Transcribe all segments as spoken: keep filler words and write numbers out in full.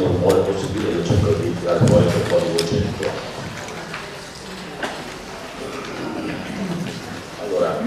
meno rumore possibile, io cerco di tirare fuori un po' di voce. Allora,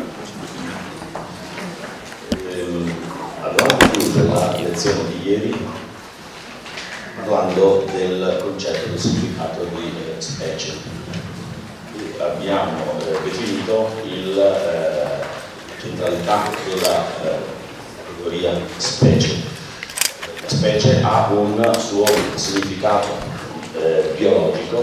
ehm, abbiamo concluso la lezione di ieri parlando del concetto del significato di eh, specie. E abbiamo eh, definito il eh, centralità della eh, categoria specie. La specie ha un suo significato eh, biologico,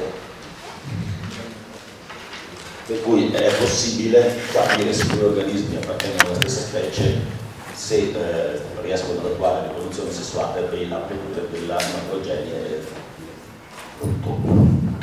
per cui è possibile capire se due organismi appartengono alla stessa specie se eh, riescono ad attuare la riproduzione sessuale per la della macrogenie e tutto.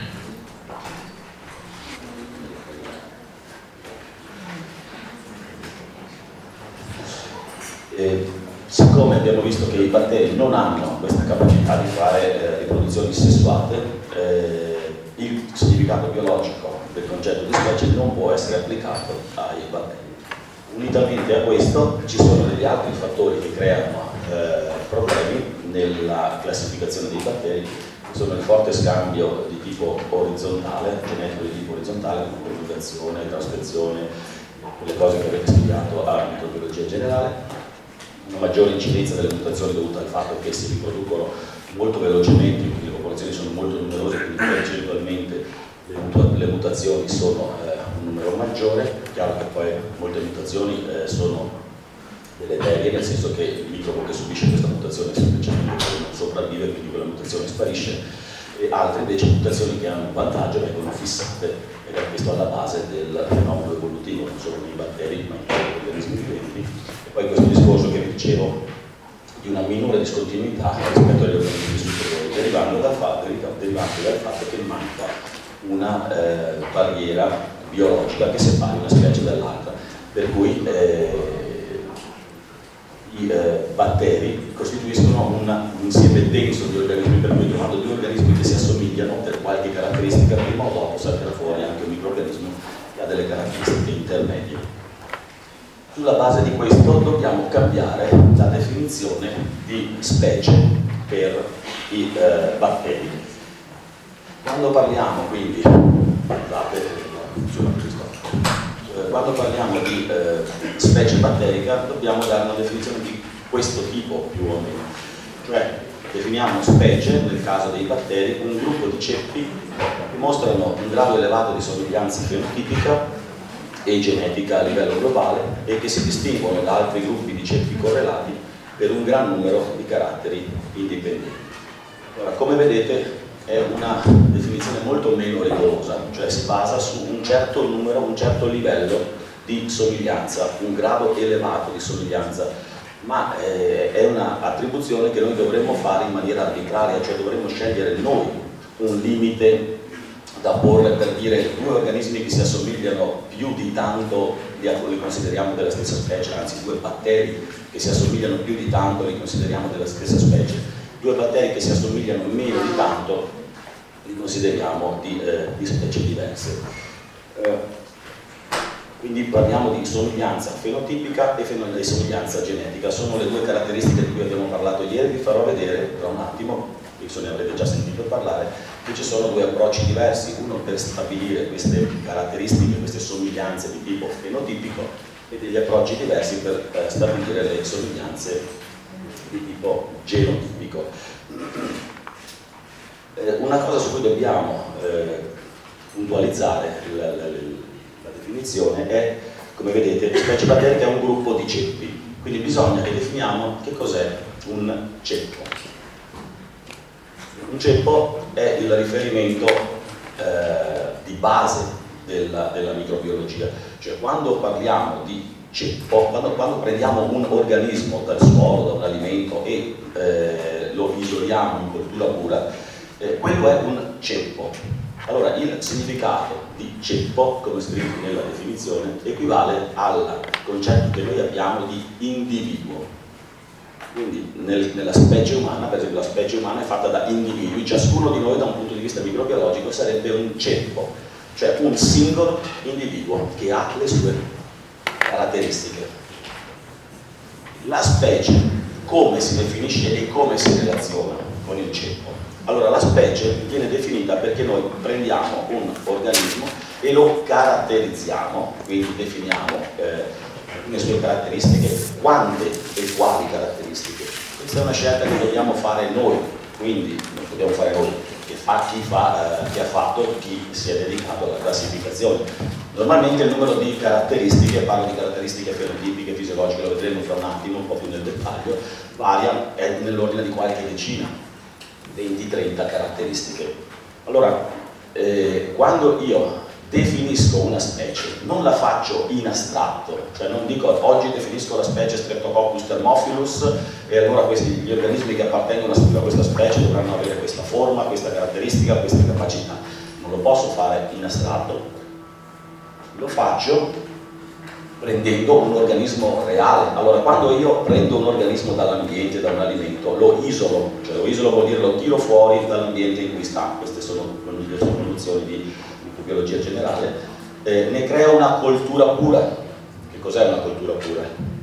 E siccome abbiamo visto che i batteri non hanno questa capacità di fare eh, riproduzioni sessuate, eh, il significato biologico del concetto di specie non può essere applicato ai batteri. Unitamente a questo ci sono degli altri fattori che creano eh, problemi nella classificazione dei batteri, che sono il forte scambio di tipo orizzontale, genetico di tipo orizzontale, come comunicazione, trascrizione, le cose che avete studiato a microbiologia generale, una maggiore incidenza delle mutazioni dovute al fatto che si riproducono molto velocemente, quindi le popolazioni sono molto numerose, quindi percentualmente le, mutu le mutazioni sono eh, un numero maggiore. Chiaro che poi molte mutazioni eh, sono deleterie, nel senso che il microbo che subisce questa mutazione semplicemente non sopravvive, quindi quella mutazione sparisce, e altre invece mutazioni che hanno un vantaggio vengono fissate, ed è questo alla base del fenomeno evolutivo, non solo nei batteri ma in tutti gli organismi viventi. E poi questo discorso che vi dicevo di una minore discontinuità rispetto agli organismi superiori, derivando dal fatto, derivante dal fatto che manca una eh, barriera biologica che separi una specie dall'altra, per cui eh, i eh, batteri costituiscono una, un insieme denso di organismi, per cui trovando due organismi che si assomigliano per qualche caratteristica, prima o dopo salterà fuori anche un microorganismo che ha delle caratteristiche intermedie. Sulla base di questo dobbiamo cambiare la definizione di specie per i eh, batteri. Quando parliamo quindi, scusate, eh, quando parliamo di eh, specie batterica dobbiamo dare una definizione di questo tipo più o meno, cioè definiamo specie, nel caso dei batteri, un gruppo di ceppi che mostrano un grado elevato di somiglianza fenotipica e genetica a livello globale e che si distinguono da altri gruppi di ceppi correlati per un gran numero di caratteri indipendenti. Ora, come vedete, è una definizione molto meno rigorosa, cioè si basa su un certo numero, un certo livello di somiglianza, un grado elevato di somiglianza, ma eh, è un'attribuzione che noi dovremmo fare in maniera arbitraria, cioè dovremmo scegliere noi un limite da porre per dire due organismi che si assomigliano più di tanto li consideriamo della stessa specie, anzi due batteri che si assomigliano più di tanto li consideriamo della stessa specie. Due batteri che si assomigliano meno di tanto li consideriamo di, eh, di specie diverse. Eh, quindi parliamo di somiglianza fenotipica e di somiglianza genetica. Sono le due caratteristiche di cui abbiamo parlato ieri. Vi farò vedere tra un attimo, penso ne avrete già sentito parlare, che ci sono due approcci diversi, uno per stabilire queste caratteristiche, queste somiglianze di tipo fenotipico, e degli approcci diversi per eh, stabilire le somiglianze di tipo genotipico. Eh, una cosa su cui dobbiamo eh, puntualizzare la, la, la definizione è, come vedete, specie batterica è un gruppo di ceppi, quindi bisogna che definiamo che cos'è un ceppo. Un ceppo è il riferimento eh, di base della, della microbiologia, cioè quando parliamo di ceppo, quando, quando prendiamo un organismo dal suolo, da un alimento e eh, lo isoliamo in cultura pura, eh, quello è un ceppo. Allora il significato di ceppo, come scritto nella definizione, equivale al concetto che noi abbiamo di individuo. Quindi nel, nella specie umana, per esempio la specie umana è fatta da individui, ciascuno di noi da un punto di vista microbiologico sarebbe un ceppo, cioè un singolo individuo che ha le sue caratteristiche. La specie, come si definisce e come si relaziona con il ceppo. Allora la specie viene definita perché noi prendiamo un organismo e lo caratterizziamo, quindi definiamo eh, le sue caratteristiche, quante e quali caratteristiche. Questa è una scelta che dobbiamo fare noi, quindi non dobbiamo fare noi, che fa chi, fa, eh, chi ha fatto, chi si è dedicato alla classificazione. Normalmente il numero di caratteristiche, parlo di caratteristiche fenotipiche, fisiologiche, lo vedremo fra un attimo, un po' più nel dettaglio, varia, è nell'ordine di qualche decina, venti trenta caratteristiche. Allora, eh, quando io definisco una specie, non la faccio in astratto, cioè non dico oggi definisco la specie Streptococcus thermophilus e allora questi, gli organismi che appartengono a questa specie dovranno avere questa forma, questa caratteristica, queste capacità. Non lo posso fare in astratto, lo faccio prendendo un organismo reale. Allora, quando io prendo un organismo dall'ambiente, da un alimento, lo isolo, cioè lo isolo vuol dire lo tiro fuori dall'ambiente in cui sta, queste sono le condizioni di biologia generale, eh, ne crea una coltura pura. Che cos'è una coltura pura?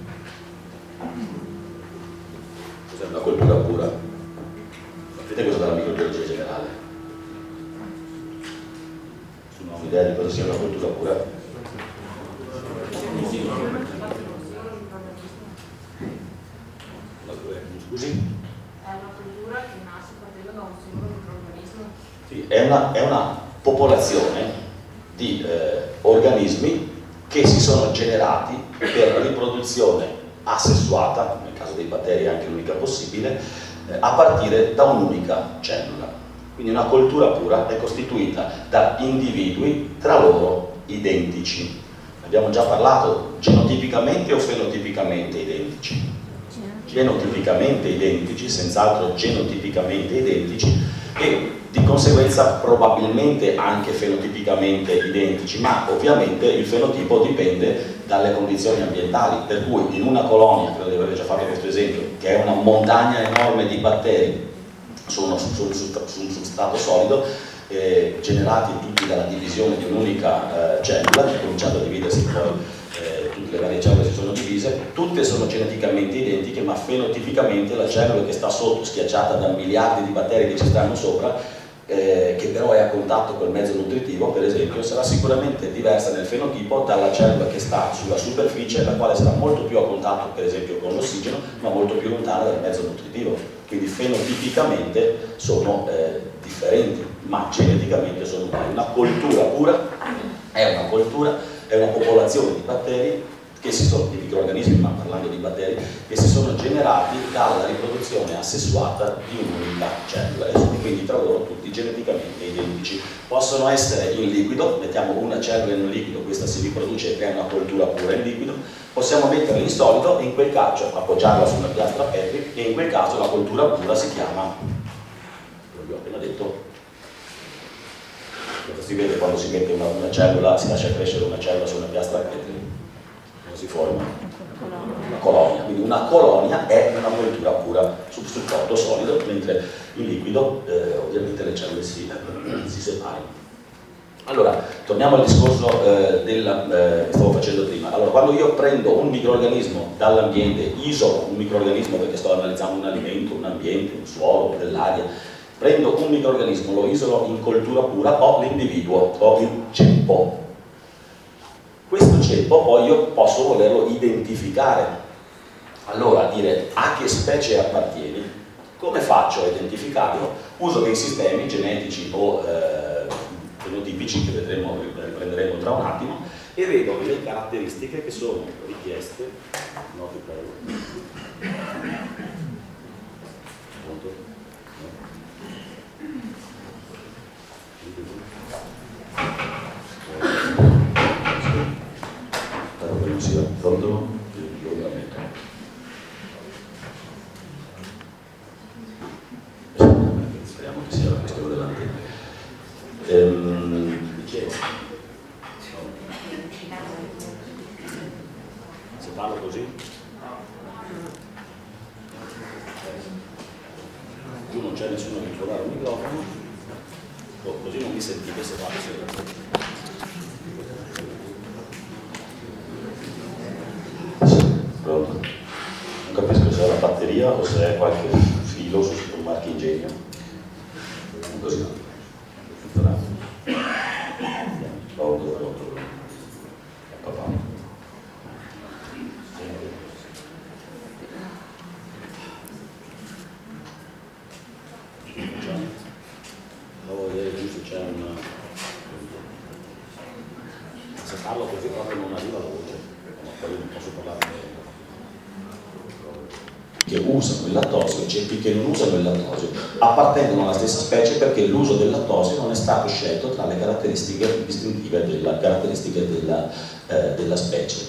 Cos'è una coltura pura? Sapete cosa dalla microbiologia generale? Non ho un'idea di cosa sia una coltura pura? Scusi? È una cultura che nasce partendo da un singolo microorganismo? Sì, è una, è una popolazione di eh, organismi che si sono generati per riproduzione asessuata, nel caso dei batteri anche l'unica possibile, eh, a partire da un'unica cellula. Quindi una coltura pura è costituita da individui tra loro identici. Abbiamo già parlato, genotipicamente o fenotipicamente identici? Genotipicamente identici, senz'altro genotipicamente identici, e di conseguenza probabilmente anche fenotipicamente identici, ma ovviamente il fenotipo dipende dalle condizioni ambientali, per cui in una colonia, credo di aver già fatto questo esempio, che è una montagna enorme di batteri su un substrato solido, eh, generati tutti dalla divisione di un'unica eh, cellula, che ha cominciato a dividersi poi, eh, tutte le varie cellule si sono divise, tutte sono geneticamente identiche, ma fenotipicamente la cellula che sta sotto, schiacciata da miliardi di batteri che ci stanno sopra, eh, che però è a contatto col mezzo nutritivo, per esempio, sarà sicuramente diversa nel fenotipo dalla cellula che sta sulla superficie, la quale sarà molto più a contatto, per esempio, con l'ossigeno, ma molto più lontana dal mezzo nutritivo. Quindi fenotipicamente sono eh, differenti, ma geneticamente sono uguali. Una coltura pura è una coltura, è una popolazione di batteri che si sono, di microorganismi, ma parlando di batteri, che si sono generati dalla riproduzione asessuata di un'unica cellula e sono quindi tra loro tutti geneticamente identici. Possono essere in liquido, mettiamo una cellula in un liquido, questa si riproduce e crea una coltura pura in liquido, possiamo metterla in solido e in quel caso appoggiarla su una piastra Petri e in quel caso la coltura pura si chiama, come vi ho appena detto, cosa si vede quando si mette una, una cellula, si lascia crescere una cellula su una piastra Petri? Si forma una colonia, quindi una colonia è una coltura pura su supporto solido, mentre in liquido eh, ovviamente le cellule si, si separano. Allora, torniamo al discorso eh, della, eh, che stavo facendo prima. Allora, quando io prendo un microorganismo dall'ambiente, isolo un microorganismo perché sto analizzando un alimento, un ambiente, un suolo, dell'aria, prendo un microorganismo, lo isolo in coltura pura, ho l'individuo, ho il ceppo. Questo ceppo poi io posso volerlo identificare. Allora, dire a che specie appartieni, come faccio a identificarlo? Uso dei sistemi genetici o eh, fenotipici che vedremo, riprenderemo tra un attimo, e vedo le caratteristiche che sono richieste. No, ti prego. Pronto? Spero che non sia pronto, io lo ammetto. Speriamo che sia la questione dell'antenna. Ehm, dicevo, se parlo così, giù non c'è nessuno che trovare un microfono, oh, così non mi sentite se parlo. Pronto? Non capisco se è la batteria o se è qualche filo su supermarket ingegno. Così. Papà. Devo vedere giusto c'è una... Se parlo così proprio non arriva la voce, ma poi non posso parlare. Che usano il lattosio e ceppi che non usano il lattosio appartengono alla stessa specie, perché l'uso del lattosio non è stato scelto tra le caratteristiche distintive della, caratteristiche della, eh, della specie.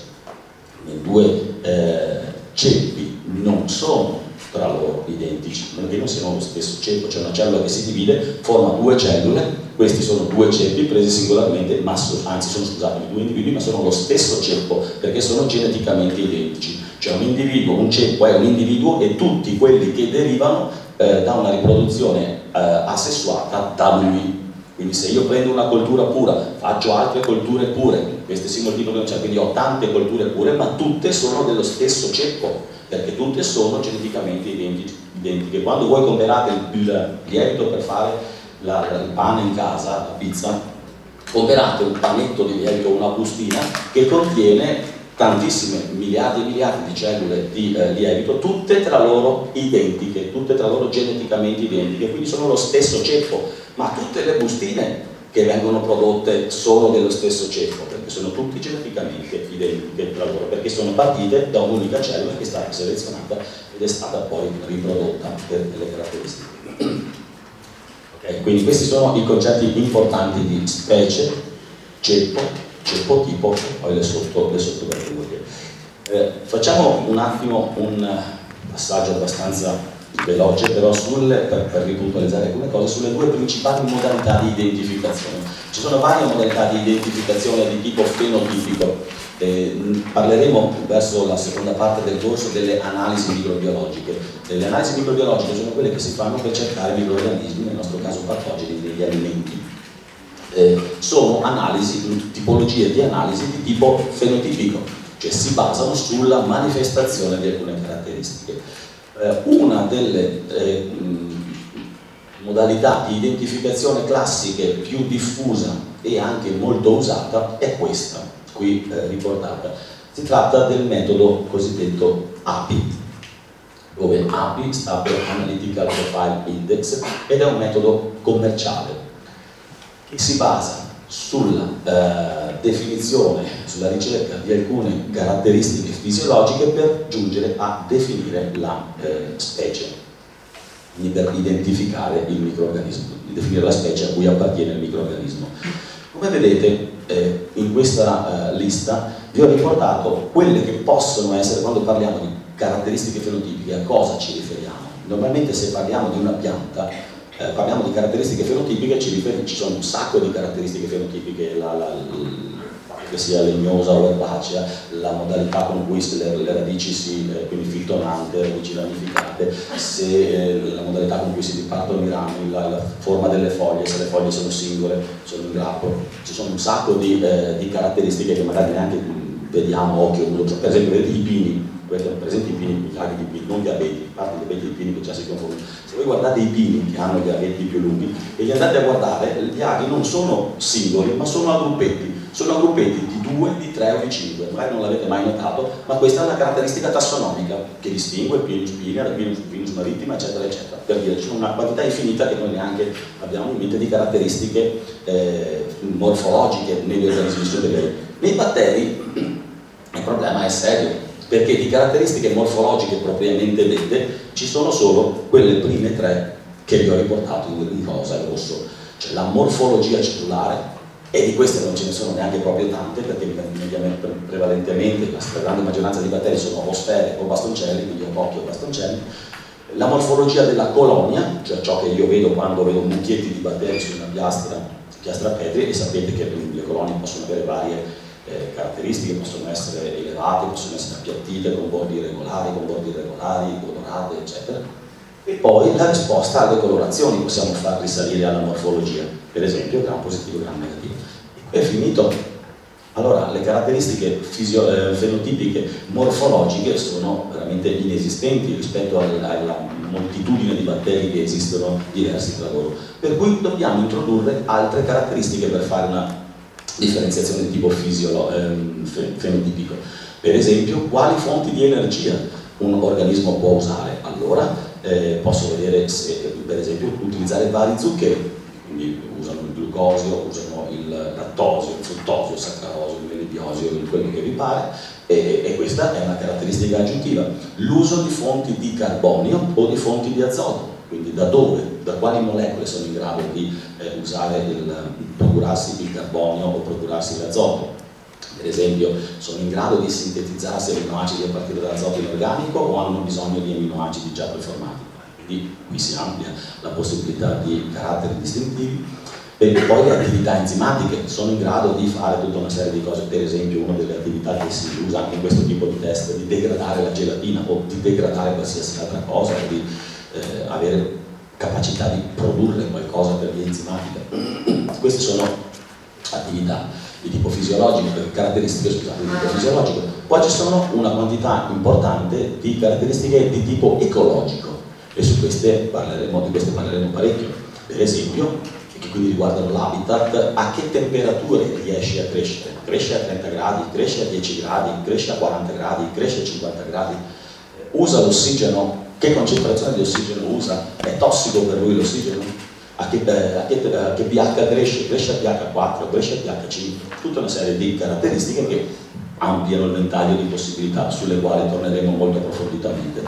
I due eh, ceppi non sono tra loro identici, perché non siano lo stesso ceppo, c'è una cellula che si divide, forma due cellule, questi sono due ceppi presi singolarmente, ma so, anzi sono scusate, due individui, ma sono lo stesso ceppo, perché sono geneticamente identici. Cioè un individuo, un ceppo è un individuo e tutti quelli che derivano eh, da una riproduzione eh, asessuata da lui. Quindi se io prendo una coltura pura, faccio altre colture pure, queste si moltiplicano, cioè, quindi ho tante colture pure, ma tutte sono dello stesso ceppo, perché tutte sono geneticamente identiche. Quando voi comprate il, il lievito per fare la, il pane in casa, la pizza, comprate un panetto di lievito, una bustina che contiene tantissime miliardi e miliardi di cellule di eh, lievito, tutte tra loro identiche, tutte tra loro geneticamente identiche, quindi sono lo stesso ceppo, ma tutte le bustine che vengono prodotte sono dello stesso ceppo, perché sono tutte geneticamente identiche tra loro, perché sono partite da un'unica cellula che è stata selezionata ed è stata poi riprodotta per delle caratteristiche. Okay, quindi questi sono i concetti importanti di specie, ceppo, ceppo tipo e poi le sotto le sottocategorie. Eh, facciamo un attimo un passaggio abbastanza veloce però sul, per, per ripuntualizzare alcune cose sulle due principali modalità di identificazione. Ci sono varie modalità di identificazione di tipo fenotipico, eh, parleremo verso la seconda parte del corso delle analisi microbiologiche. Le analisi microbiologiche sono quelle che si fanno per cercare microrganismi, nel nostro caso patogeni, negli alimenti. Eh, sono analisi, tipologie di analisi di tipo fenotipico, cioè si basano sulla manifestazione di alcune caratteristiche. Eh, una delle eh, mh, modalità di identificazione classiche più diffusa e anche molto usata è questa, qui eh, riportata. Si tratta del metodo cosiddetto A P I, dove A P I sta per Analytical Profile Index ed è un metodo commerciale che si basa sulla eh, definizione, sulla ricerca di alcune caratteristiche fisiologiche per giungere a definire la eh, specie, quindi per identificare il microrganismo, definire la specie a cui appartiene il microrganismo. Come vedete eh, in questa eh, lista vi ho riportato quelle che possono essere, quando parliamo di caratteristiche fenotipiche, a cosa ci riferiamo. Normalmente se parliamo di una pianta Eh, parliamo di caratteristiche fenotipiche, ci, riferi, ci sono un sacco di caratteristiche fenotipiche, la, la, la, che sia legnosa o erbacea, la modalità con cui le, le radici si, eh, quindi fittonante, radici ramificate, se, eh, la modalità con cui si dipartono i rami, la, la forma delle foglie, se le foglie sono singole, sono in grappo, ci sono un sacco di, eh, di caratteristiche che magari neanche vediamo a occhio nudo, per esempio vedete i pini. Per esempio i pini, gli aghi di pini, non gli abeti, a parte gli abeti di pini che già si confondono. Se voi guardate i pini che hanno gli abeti più lunghi e li andate a guardare, gli aghi non sono singoli, ma sono a gruppetti, sono a gruppetti di due, di tre o di cinque, magari non l'avete mai notato, ma questa è una caratteristica tassonomica che distingue il Pinus pinea dal Pinus, Pinus marittima, eccetera, eccetera. Per dire, c'è una quantità infinita che noi neanche abbiamo in mente di caratteristiche eh, morfologiche negli organismi superiori. Nei batteri il problema è serio, perché di caratteristiche morfologiche propriamente dette ci sono solo quelle prime tre che vi ho riportato in rosa e rosso, cioè la morfologia cellulare, e di queste non ce ne sono neanche proprio tante, perché prevalentemente la stragrande maggioranza dei batteri sono o sfere o bastoncelli, quindi o cocchi o bastoncelli. La morfologia della colonia, cioè ciò che io vedo quando vedo mucchietti di batteri su una piastra, piastra a petri, e sapete che le colonie possono avere varie Eh, caratteristiche, possono essere elevate, possono essere appiattite, con bordi irregolari, con bordi irregolari, colorate, eccetera. E poi la risposta alle colorazioni possiamo far risalire alla morfologia, per esempio gram positivo, gram negativo. E qui è finito Allora, le caratteristiche fisio, eh, fenotipiche morfologiche sono veramente inesistenti rispetto al, alla moltitudine di batteri che esistono diversi tra loro, per cui dobbiamo introdurre altre caratteristiche per fare una differenziazione di tipo fisiolo, ehm, fenotipico. Per esempio, quali fonti di energia un organismo può usare? Allora, eh, posso vedere se, per esempio, utilizzare vari zuccheri, quindi usano il glucosio, usano il lattosio, il fruttosio, il saccarosio, il melibiosio, quello che vi pare, e, e questa è una caratteristica aggiuntiva. L'uso di fonti di carbonio o di fonti di azoto, quindi da dove, da quali molecole sono in grado di eh, usare il, procurarsi il carbonio o procurarsi l'azoto. Per esempio, sono in grado di sintetizzarsi aminoacidi a partire dall'azoto inorganico o hanno bisogno di aminoacidi già preformati? Quindi qui si amplia la possibilità di caratteri distintivi. E poi le attività enzimatiche sono in grado di fare tutta una serie di cose. Per esempio, una delle attività che si usa anche in questo tipo di test è di degradare la gelatina o di degradare qualsiasi altra cosa, o di eh, avere capacità di produrre qualcosa per via enzimatica. Queste sono attività di tipo fisiologico, caratteristiche scusate, di tipo fisiologico. Poi ci sono una quantità importante di caratteristiche di tipo ecologico e su queste parleremo, di queste parleremo parecchio. Per esempio, che quindi riguardano l'habitat, a che temperature riesce a crescere? Cresce a trenta gradi, cresce a dieci gradi, cresce a quaranta gradi, cresce a cinquanta gradi, usa l'ossigeno, che concentrazione di ossigeno usa? È tossico per lui l'ossigeno? A che, a, che, a che pH cresce? Cresce a pH quattro, cresce a pH cinque, tutta una serie di caratteristiche che ampliano il ventaglio di possibilità sulle quali torneremo molto approfonditamente.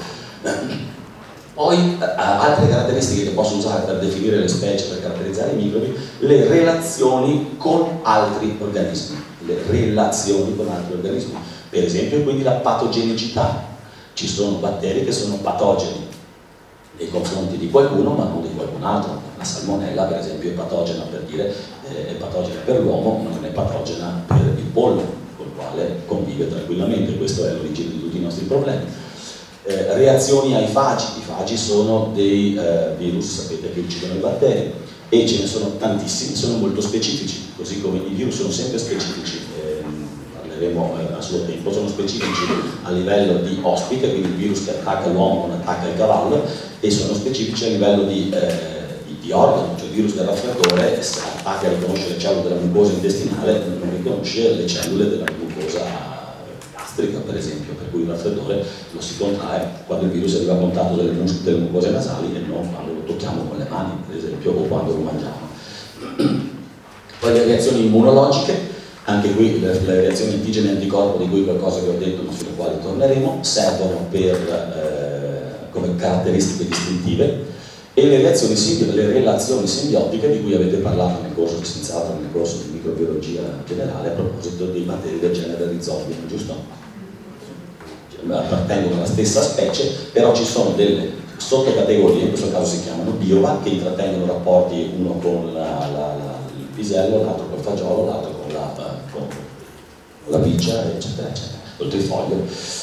Poi altre caratteristiche che posso usare per definire le specie, per caratterizzare i microbi, le relazioni con altri organismi, le relazioni con altri organismi, per esempio quindi la patogenicità. Ci sono batteri che sono patogeni nei confronti di qualcuno ma non di qualcun altro. La salmonella per esempio è patogena per dire, eh, è patogena per l'uomo ma non è patogena per il pollo, col quale convive tranquillamente. Questa è l'origine di tutti i nostri problemi. Eh, reazioni ai fagi. I fagi sono dei eh, virus, sapete, che uccidono i batteri e ce ne sono tantissimi, sono molto specifici, così come i virus sono sempre specifici, eh, parleremo eh, a suo tempo, sono specifici a livello di ospite, quindi il virus che attacca l'uomo non attacca il cavallo, e sono specifici a livello di, eh, di, di organo, cioè il virus del raffreddore, se attacca e riconosce le cellule della mucosa intestinale, non riconosce le cellule della mucosa per esempio, per cui il raffreddore lo si contrae quando il virus arriva a contatto delle, delle mucose nasali e non quando lo tocchiamo con le mani, per esempio, o quando lo mangiamo. Poi le reazioni immunologiche, anche qui le, le reazioni antigene e anticorpo, di cui qualcosa che ho detto ma sulle quali torneremo, servono per, eh, come caratteristiche distintive, e le reazioni, le relazioni simbiotiche di cui avete parlato nel corso di scienziato, nel corso di microbiologia generale a proposito dei batteri del genere Rhizobium, giusto? Appartengono alla stessa specie, però ci sono delle sottocategorie, in questo caso si chiamano biova, che intrattengono rapporti uno con la, la, la, il pisello, l'altro col fagiolo, l'altro con la, con la piccia, eccetera, eccetera, col trifoglio.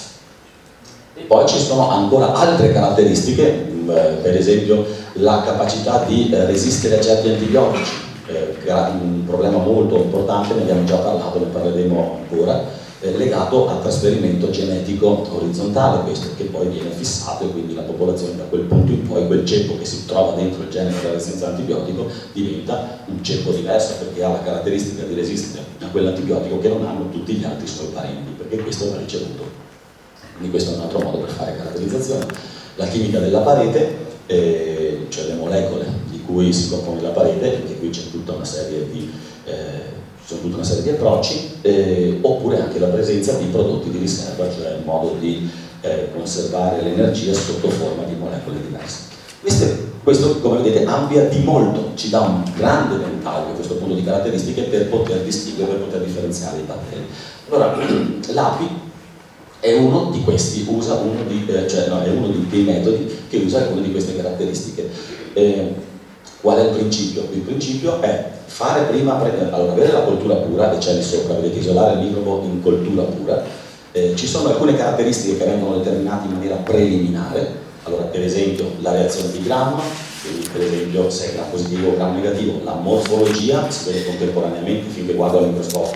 E poi ci sono ancora altre caratteristiche, per esempio la capacità di resistere a certi antibiotici, eh, un problema molto importante, ne abbiamo già parlato, ne parleremo ancora, legato al trasferimento genetico orizzontale, questo che poi viene fissato, e quindi la popolazione da quel punto in poi, quel ceppo che si trova dentro il gene della resistenza all'antibiotico diventa un ceppo diverso, perché ha la caratteristica di resistere a quell'antibiotico che non hanno tutti gli altri suoi parenti, perché questo va ricevuto. Quindi questo è un altro modo per fare caratterizzazione. La chimica della parete, eh, cioè le molecole di cui si compone la parete, anche qui c'è tutta una serie di eh, sono tutta una serie di approcci, eh, oppure anche la presenza di prodotti di riserva, cioè il modo di eh, conservare l'energia sotto forma di molecole diverse. Queste, questo, come vedete, amplia di molto, ci dà un grande ventaglio a questo punto di caratteristiche per poter distinguere, per poter differenziare i batteri. Allora, l'A P I è uno di questi, usa uno di, eh, cioè no, è uno di, dei metodi che usa alcune di queste caratteristiche. Eh, Qual è il principio? Il principio è fare prima, allora, avere la coltura pura, e c'è lì sopra, vedete, isolare il microbo in coltura pura. Eh, ci sono alcune caratteristiche che vengono determinate in maniera preliminare, allora per esempio la reazione di Gram, quindi per esempio se è Gram positivo o Gram negativo, la morfologia si vede contemporaneamente finché guardo al microscopio,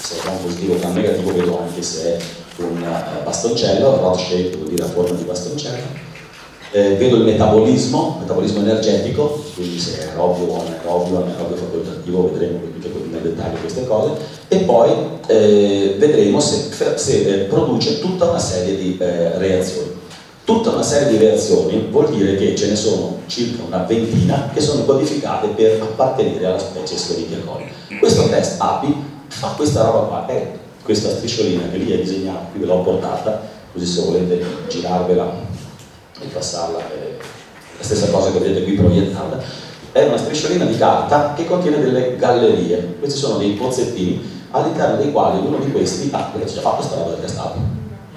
se è un positivo o un negativo, vedo anche se è un uh, bastoncello, rod shape vuol dire a forma di bastoncello. Eh, vedo il metabolismo, metabolismo energetico, quindi se è aerobio o anaerobio, anaerobio facoltativo, vedremo nel dettaglio queste cose, e poi eh, vedremo se, se eh, produce tutta una serie di eh, reazioni. Tutta una serie di reazioni vuol dire che ce ne sono circa una ventina che sono codificate per appartenere alla specie Escherichia coli. Questo test A P I fa questa roba qua, è questa strisciolina che lì è disegnata, qui ve l'ho portata, così se volete girarvela e passarla, è la stessa cosa che vedete qui proiettata, è una strisciolina di carta che contiene delle gallerie. Questi sono dei pozzettini all'interno dei quali uno di questi, ah, perché c'è già fatto questa roba del test A P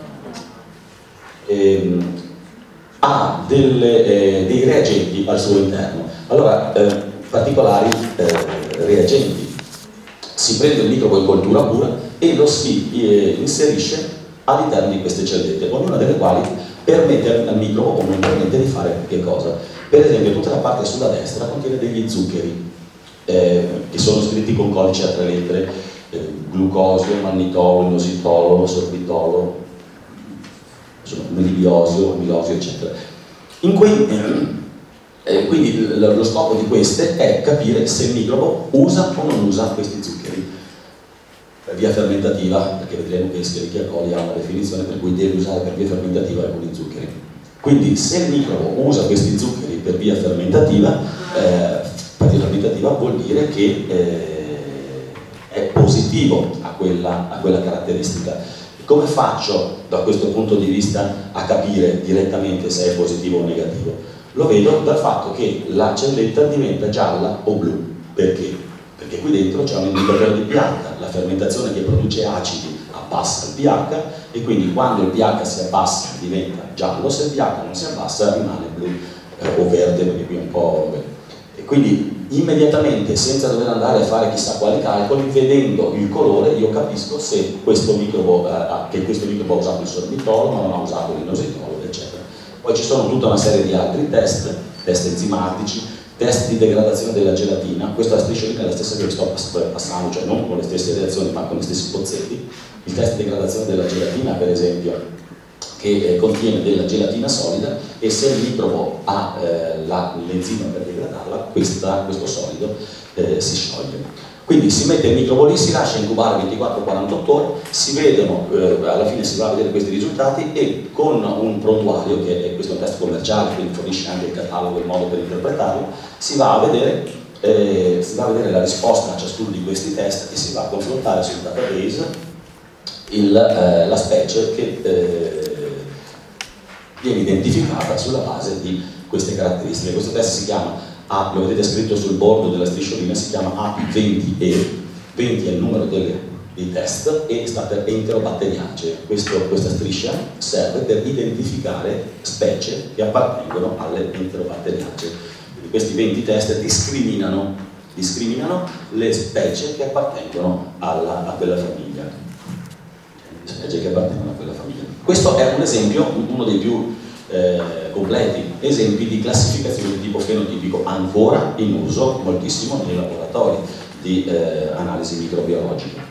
I, ehm, ha delle, eh, dei reagenti al suo interno. Allora, eh, particolari eh, reagenti. Si prende il microbo in coltura pura e lo si eh, inserisce all'interno di queste cellette, ognuna delle quali permette al microbo o non permette di fare che cosa. Per esempio, tutta la parte sulla destra contiene degli zuccheri eh, che sono scritti con codice a tre lettere, eh, glucosio, mannitolo, inositolo, sorbitolo, insomma, miliosio, milosio, eccetera. In cui, eh, quindi l- lo scopo di queste è capire se il microbo usa o non usa questi zuccheri. Per via fermentativa, perché vedremo che Escherichia coli ha una definizione per cui deve usare per via fermentativa alcuni zuccheri. Quindi se il microbo usa questi zuccheri per via fermentativa, eh, per via fermentativa vuol dire che eh, è positivo a quella, a quella caratteristica. E come faccio da questo punto di vista a capire direttamente se è positivo o negativo? Lo vedo dal fatto che la celletta diventa gialla o blu. Perché? Perché qui dentro c'è un indicatore di pH, la fermentazione che produce acidi abbassa il pH e quindi quando il pH si abbassa diventa giallo, se il pH non si abbassa rimane blu eh, o verde, perché qui è un po'... E quindi immediatamente, senza dover andare a fare chissà quali calcoli, vedendo il colore io capisco se questo microbo, eh, che questo microbo ha usato il sorbitolo ma non ha usato l'inositolo, eccetera. Poi ci sono tutta una serie di altri test, test enzimatici, test di degradazione della gelatina. Questa strisciolina è la stessa che vi sto passando, cioè non con le stesse reazioni ma con gli stessi pozzetti. Il test di degradazione della gelatina, per esempio, che eh, contiene della gelatina solida, e se il microbo ha eh, la, l'enzima per degradarla, questa, questo solido eh, si scioglie. Quindi si mette il microbo lì, si lascia incubare ventiquattro quarantotto ore, si vedono, eh, alla fine si va a vedere questi risultati e con un prontuario, che è questo test commerciale, quindi fornisce anche il catalogo, il modo per interpretarlo, si va a vedere, eh, si va a vedere la risposta a ciascuno di questi test e si va a confrontare sul database il, eh, la specie che eh, viene identificata sulla base di queste caratteristiche. Questo test si chiama, Ah, lo vedete scritto sul bordo della strisciolina, si chiama A P I venti E, venti è il numero delle, dei test e sta per enterobatteriace. Questo, questa striscia serve per identificare specie che appartengono alle enterobatteriace. Quindi questi venti test discriminano, discriminano le specie che appartengono alla, a quella famiglia. Le specie che appartengono a quella famiglia. Questo è un esempio, uno dei più Eh, completi esempi di classificazione di tipo fenotipico ancora in uso moltissimo nei laboratori di eh, analisi microbiologica.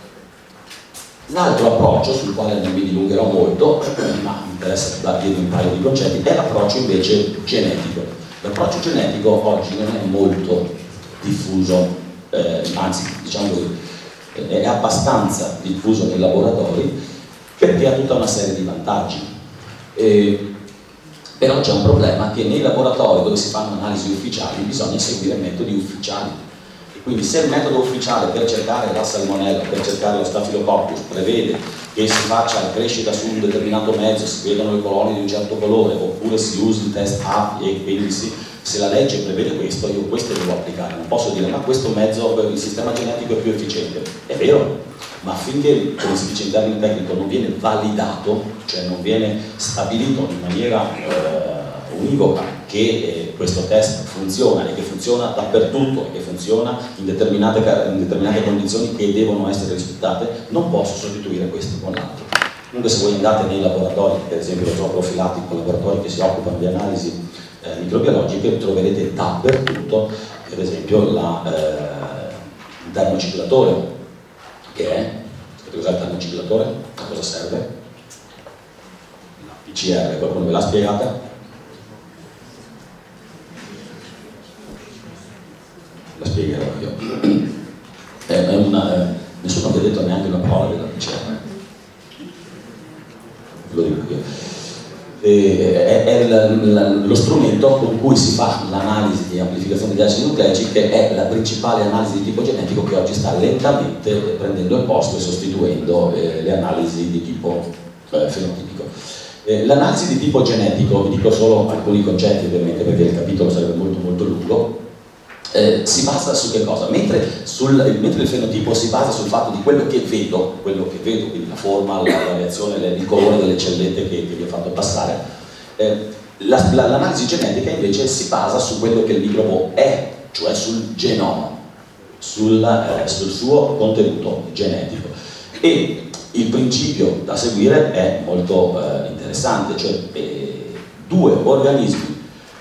L'altro approccio, sul quale non mi dilungherò molto, ma mi interessa darvi un paio di concetti, è l'approccio invece genetico. L'approccio genetico oggi non è molto diffuso, eh, anzi diciamo così, è abbastanza diffuso nei laboratori perché ha tutta una serie di vantaggi. E, Però c'è un problema che nei laboratori dove si fanno analisi ufficiali bisogna seguire metodi ufficiali. E quindi se il metodo ufficiale per cercare la salmonella, per cercare lo staphylococcus prevede che si faccia la crescita su un determinato mezzo, si vedono le colonie di un certo colore, oppure si usi il test A P I e quindi si, se la legge prevede questo, io questo devo applicare. Non posso dire ma questo mezzo, il sistema genetico è più efficiente. È vero, ma finché, come si dice in termine tecnico, non viene validato, cioè non viene stabilito in maniera eh, univoca che eh, questo test funziona e che funziona dappertutto e che funziona in determinate, in determinate condizioni che devono essere rispettate, non posso sostituire questo con l'altro. Comunque se voi andate nei laboratori, per esempio lo zooprofilatico, laboratori che si occupano di analisi eh, microbiologiche, troverete dappertutto, per esempio, la, eh, il termocircolatore, che è cosa serve? La P C R, qualcuno ve l'ha spiegata? La spiegherò io. È una, eh, nessuno vi ha detto neanche una parola della P C R. Lo dico io. È, è la, la, lo strumento con cui si fa l'analisi di amplificazione di acidi nucleici, che è la principale analisi di tipo genetico che oggi sta lentamente prendendo il posto e sostituendo eh, le analisi di tipo eh, fenotipico. Eh, l'analisi di tipo genetico, vi dico solo alcuni concetti ovviamente perché il capitolo sarebbe molto molto lungo. Eh, si basa su che cosa? Mentre, sul, mentre il fenotipo si basa sul fatto di quello che vedo, quello che vedo, quindi la forma, la variazione, il colore delle cellette che, che vi ho fatto passare, eh, la, la, l'analisi genetica invece si basa su quello che il microbo è, cioè sul genoma, sul, eh, sul suo contenuto genetico. E il principio da seguire è molto eh, interessante, cioè eh, due organismi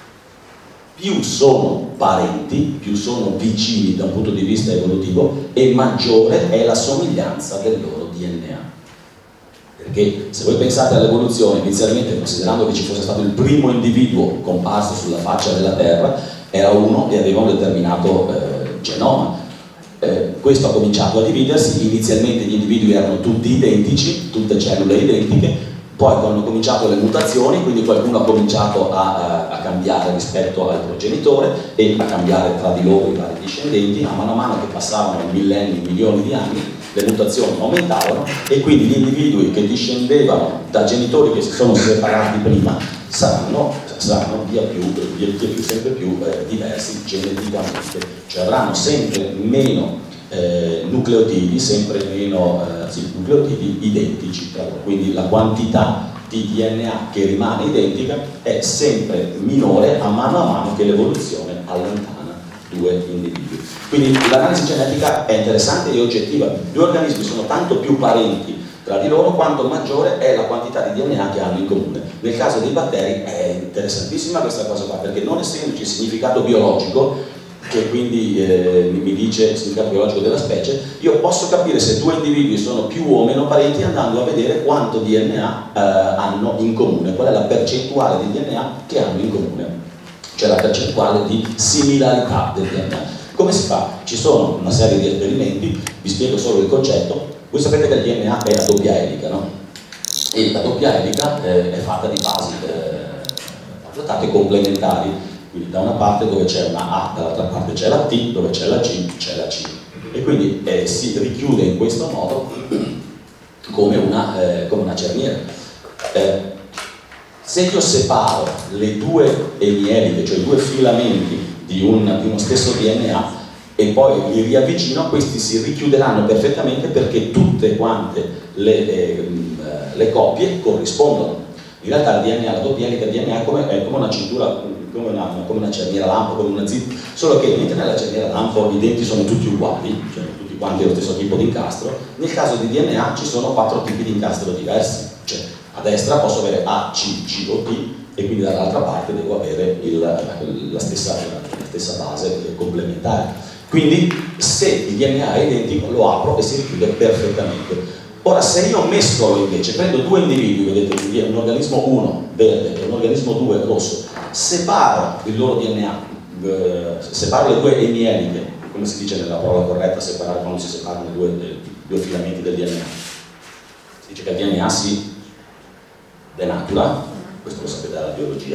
più sono parenti, più sono vicini da un punto di vista evolutivo e maggiore è la somiglianza del loro D N A. Perché se voi pensate all'evoluzione, inizialmente considerando che ci fosse stato il primo individuo comparso sulla faccia della Terra, era uno e aveva un determinato eh, genoma. Eh, questo ha cominciato a dividersi, inizialmente gli individui erano tutti identici, tutte cellule identiche. Poi hanno cominciato le mutazioni, quindi qualcuno ha cominciato a, a, a cambiare rispetto al progenitore e a cambiare tra di loro i vari discendenti. A mano a mano che passavano millenni, milioni di anni, le mutazioni aumentavano e quindi gli individui che discendevano da genitori che si sono separati prima saranno, saranno via più, via, via più sempre più eh, diversi geneticamente, cioè avranno sempre meno Eh, nucleotidi, sempre meno eh, sì, nucleotidi identici tra loro, quindi la quantità di D N A che rimane identica è sempre minore a mano a mano che l'evoluzione allontana due individui. Quindi l'analisi genetica è interessante e oggettiva. Due organismi sono tanto più parenti tra di loro quanto maggiore è la quantità di D N A che hanno in comune. Nel caso dei batteri è interessantissima questa cosa qua, perché non essendoci il significato biologico, che quindi eh, mi dice il significato biologico della specie, io posso capire se due individui sono più o meno parenti andando a vedere quanto D N A eh, hanno in comune, qual è la percentuale di D N A che hanno in comune, cioè la percentuale di similarità del D N A. Come si fa? Ci sono una serie di esperimenti, vi spiego solo il concetto. Voi sapete che il D N A è a doppia elica, no? E la doppia elica eh, è fatta di basi eh, complementari. Quindi da una parte dove c'è una A, dall'altra parte c'è la T, dove c'è la G, c'è la C. E quindi eh, si richiude in questo modo come una, eh, come una cerniera. Eh, se io separo le due emieliche, cioè i due filamenti di, un, di uno stesso D N A, e poi li riavvicino, questi si richiuderanno perfettamente perché tutte quante le, eh, le coppie corrispondono. In realtà il D N A, la doppia elica D N A è come, è come una cintura, come una, come una cerniera lampo, come una zip, solo che mentre nella cerniera lampo i denti sono tutti uguali, cioè tutti quanti lo stesso tipo di incastro, nel caso di D N A ci sono quattro tipi di incastro diversi, cioè a destra posso avere A, C, G o T e quindi dall'altra parte devo avere il, la, stessa, la stessa base complementare. Quindi se il D N A è identico lo apro e si richiude perfettamente. Ora, se io mescolo invece, prendo due individui, vedete, un organismo uno verde e un organismo due rosso, separo il loro D N A, eh, separo le due emieliche, come si dice nella parola corretta, separare quando si separano i due, eh, due filamenti del D N A. Si dice che il D N A si denatura, questo lo sapete dalla biologia.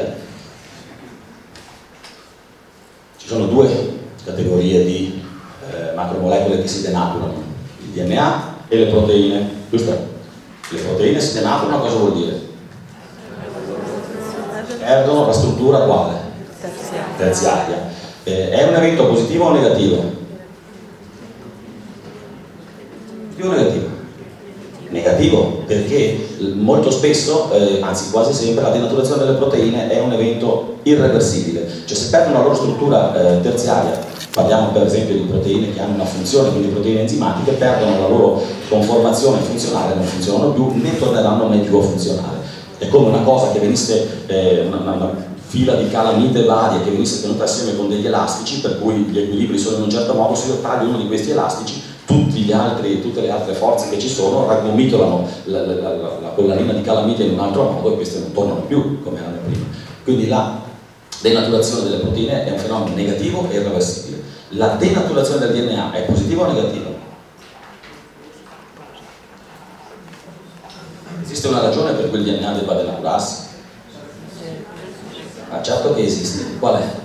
Ci sono due categorie di eh, macromolecole che si denaturano, il D N A e le proteine, giusto? Le proteine si denaturano, cosa vuol dire? Perdono la struttura quale? Terziaria. Terziaria. Eh, è un evento positivo o negativo? Più negativo. Negativo, perché molto spesso, eh, anzi quasi sempre, la denaturazione delle proteine è un evento irreversibile. Cioè se perdono la loro struttura eh, terziaria, parliamo per esempio di proteine che hanno una funzione, quindi proteine enzimatiche, perdono la loro conformazione funzionale, non funzionano più, né torneranno mai più a funzionare. È come una cosa che venisse, eh, una, una fila di calamite varie che venisse tenuta assieme con degli elastici, per cui gli equilibri sono in un certo modo, se io taglio uno di questi elastici, tutti gli altri, tutte le altre forze che ci sono raggomitolano la, la, la, la collanina di calamite in un altro modo e queste non tornano più come erano prima. Quindi la denaturazione delle proteine è un fenomeno negativo e irreversibile. La denaturazione del D N A è positiva o negativa? Esiste una ragione per cui il D N A debba denaturarsi? Ma certo che esiste. Qual è?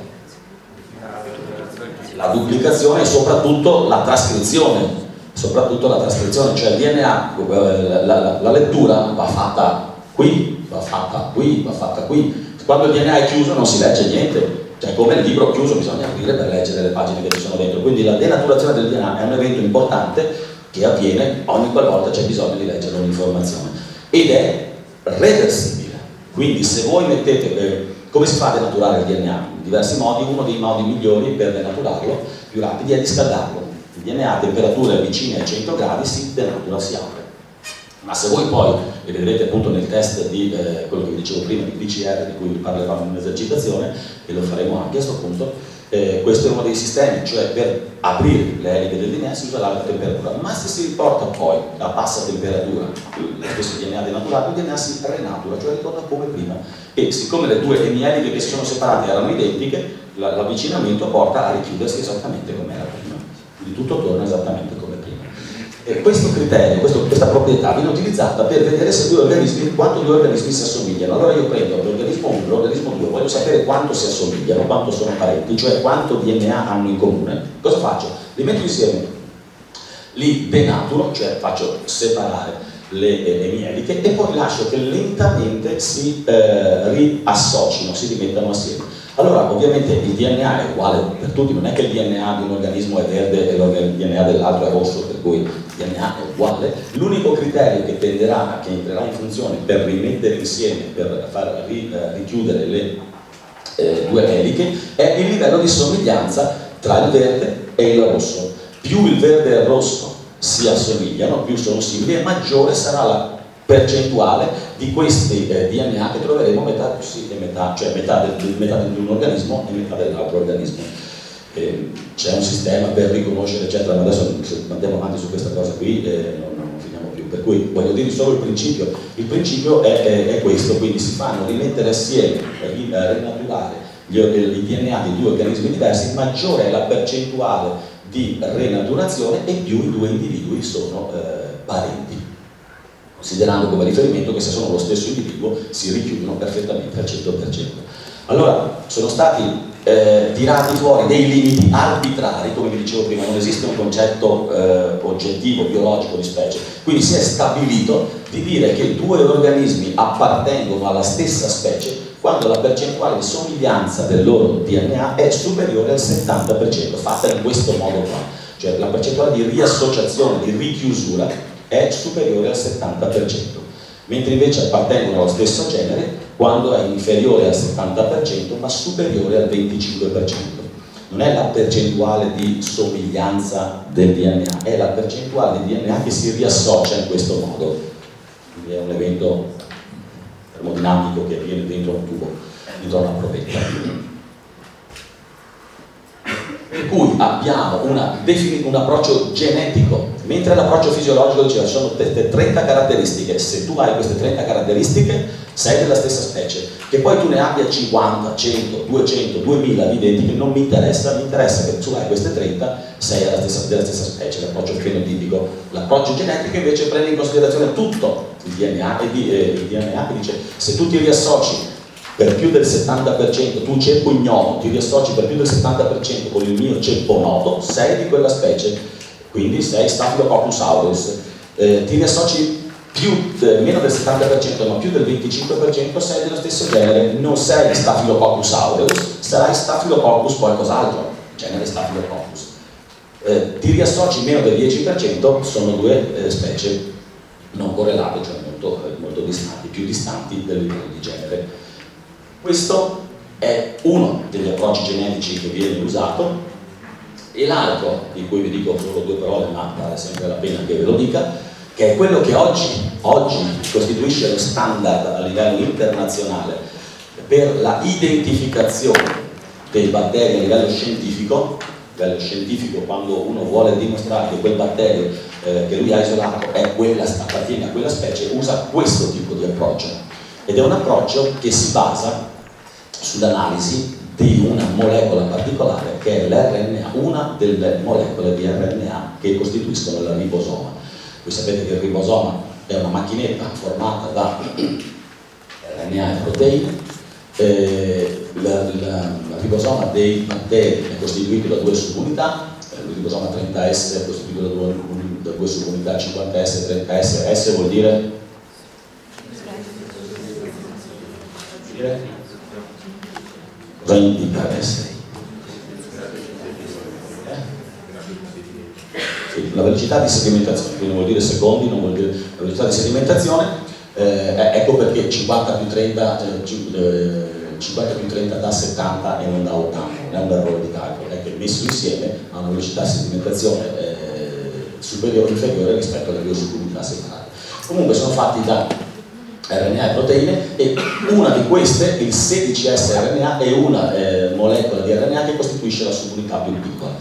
La duplicazione e soprattutto la trascrizione, soprattutto la trascrizione, cioè il D N A, la, la, la lettura va fatta qui, va fatta qui, va fatta qui. Quando il D N A è chiuso non si legge niente, cioè come il libro chiuso bisogna aprire per leggere le pagine che ci sono dentro. Quindi la denaturazione del D N A è un evento importante che avviene ogni qualvolta c'è bisogno di leggere un'informazione ed è reversibile. Quindi se voi mettete eh, come si fa a denaturare il D N A? In diversi modi. Uno dei modi migliori per denaturarlo, più rapidi, è riscaldarlo. Il D N A a temperature vicine ai cento gradi si denatura, si apre. Ma se voi poi, e vedrete appunto nel test di eh, quello che vi dicevo prima, di P C R, di cui vi parlerò in un'esercitazione, e lo faremo anche a questo punto, eh, questo è uno dei sistemi, cioè per aprire le eliche del D N A si usa l'alta temperatura, ma se si riporta poi a bassa temperatura lo stesso D N A denaturato, il D N A si renatura, cioè ritorna come prima, e siccome le due eliche che si sono separate erano identiche, l'avvicinamento porta a richiudersi esattamente come era prima, quindi tutto torna esattamente come prima. E questo criterio, questo, questa proprietà viene utilizzata per vedere se due organismi, quanto due organismi si assomigliano. Allora io prendo l'organismo uno, l'organismo due, voglio sapere quanto si assomigliano, quanto sono parenti, cioè quanto D N A hanno in comune. Cosa faccio? Li metto insieme, li denaturo, cioè faccio separare le, le mieliche e poi lascio che lentamente si eh, riassocino, si rimettano assieme. Allora ovviamente il D N A è uguale per tutti, non è che il D N A di un organismo è verde e il D N A dell'altro è rosso, per cui il D N A è uguale. L'unico criterio che tenderà, che entrerà in funzione per rimettere insieme, per far ri, eh, richiudere le eh, due eliche, è il livello di somiglianza tra il verde e il rosso. Più il verde e il rosso si assomigliano, più sono simili, e maggiore sarà la percentuale di questi eh, D N A che troveremo metà più sì e metà, cioè metà, del, metà di un organismo e metà dell'altro organismo. Eh, c'è un sistema per riconoscere eccetera, ma adesso se andiamo avanti su questa cosa qui eh, non, non finiamo più, per cui voglio dire solo il principio. Il principio è, è, è questo, quindi si fanno rimettere assieme, eh, rinaturare gli, i D N A di due organismi diversi, maggiore è la percentuale di renaturazione e più i due individui sono eh, parenti, considerando come riferimento che se sono lo stesso individuo si richiudono perfettamente al cento per cento. Allora, sono stati eh, tirati fuori dei limiti arbitrari, come vi dicevo prima, non esiste un concetto eh, oggettivo, biologico di specie, quindi si è stabilito di dire che due organismi appartengono alla stessa specie quando la percentuale di somiglianza del loro D N A è superiore al settanta per cento, fatta in questo modo qua, cioè la percentuale di riassociazione, di richiusura è superiore al settanta per cento, mentre invece appartengono allo stesso genere quando è inferiore al settanta per cento ma superiore al venticinque per cento. Non è la percentuale di somiglianza del D N A, è la percentuale di D N A che si riassocia in questo modo. Quindi è un evento termodinamico che avviene dentro un tubo, dentro una provetta. Per cui abbiamo una, un approccio genetico, mentre l'approccio fisiologico diceva ci sono queste trenta caratteristiche, se tu hai queste trenta caratteristiche sei della stessa specie, che poi tu ne abbia cinquanta, cento, duecento, duemila di identiche non mi interessa, mi interessa che tu hai queste trenta, sei della stessa, della stessa specie, l'approccio fenotipico. L'approccio genetico invece prende in considerazione tutto il D N A e di, eh, il D N A che dice se tu ti riassoci per più del settanta per cento, tu ceppo ignoto, ti riassoci per più del settanta per cento con il mio ceppo noto, sei di quella specie, quindi sei Staphylococcus aureus. Eh, ti riassoci più, eh, meno del settanta per cento ma più del venticinque per cento, sei dello stesso genere, non sei Staphylococcus aureus, sarai Staphylococcus qualcos'altro, genere Staphylococcus. Eh, ti riassoci meno del dieci per cento, sono due eh, specie non correlate, cioè molto, eh, molto distanti, più distanti del livello di genere. Questo è uno degli approcci genetici che viene usato, e l'altro, di cui vi dico solo due parole ma vale sempre la pena che ve lo dica, che è quello che oggi, oggi costituisce lo standard a livello internazionale per la identificazione dei batteri a livello scientifico, livello scientifico, quando uno vuole dimostrare che quel batterio eh, che lui ha isolato è quella, appartiene a quella specie, usa questo tipo di approccio, ed è un approccio che si basa sull'analisi di una molecola particolare che è l'R N A, una delle molecole di R N A che costituiscono il ribosoma. Voi sapete che il ribosoma è una macchinetta formata da R N A e proteine. Eh, la, la, il ribosoma dei batteri è costituito da due subunità, eh, il ribosoma trenta S è costituito da due, da due subunità, cinquanta S e trenta S. S vuol dire? Cosa indica S? Eh? Sì, la velocità di sedimentazione, quindi non vuol dire secondi, non vuol dire la velocità di sedimentazione. Eh, ecco perché cinquanta più trenta, eh, cinquanta più trenta dà settanta e non dà ottanta, non è un errore di calcolo, è che messo insieme ha una velocità di sedimentazione eh, superiore o inferiore rispetto alle due subunità separate. Comunque sono fatti da R N A e proteine, e una di queste, il sedici S R N A, è una eh, molecola di R N A che costituisce la subunità più piccola.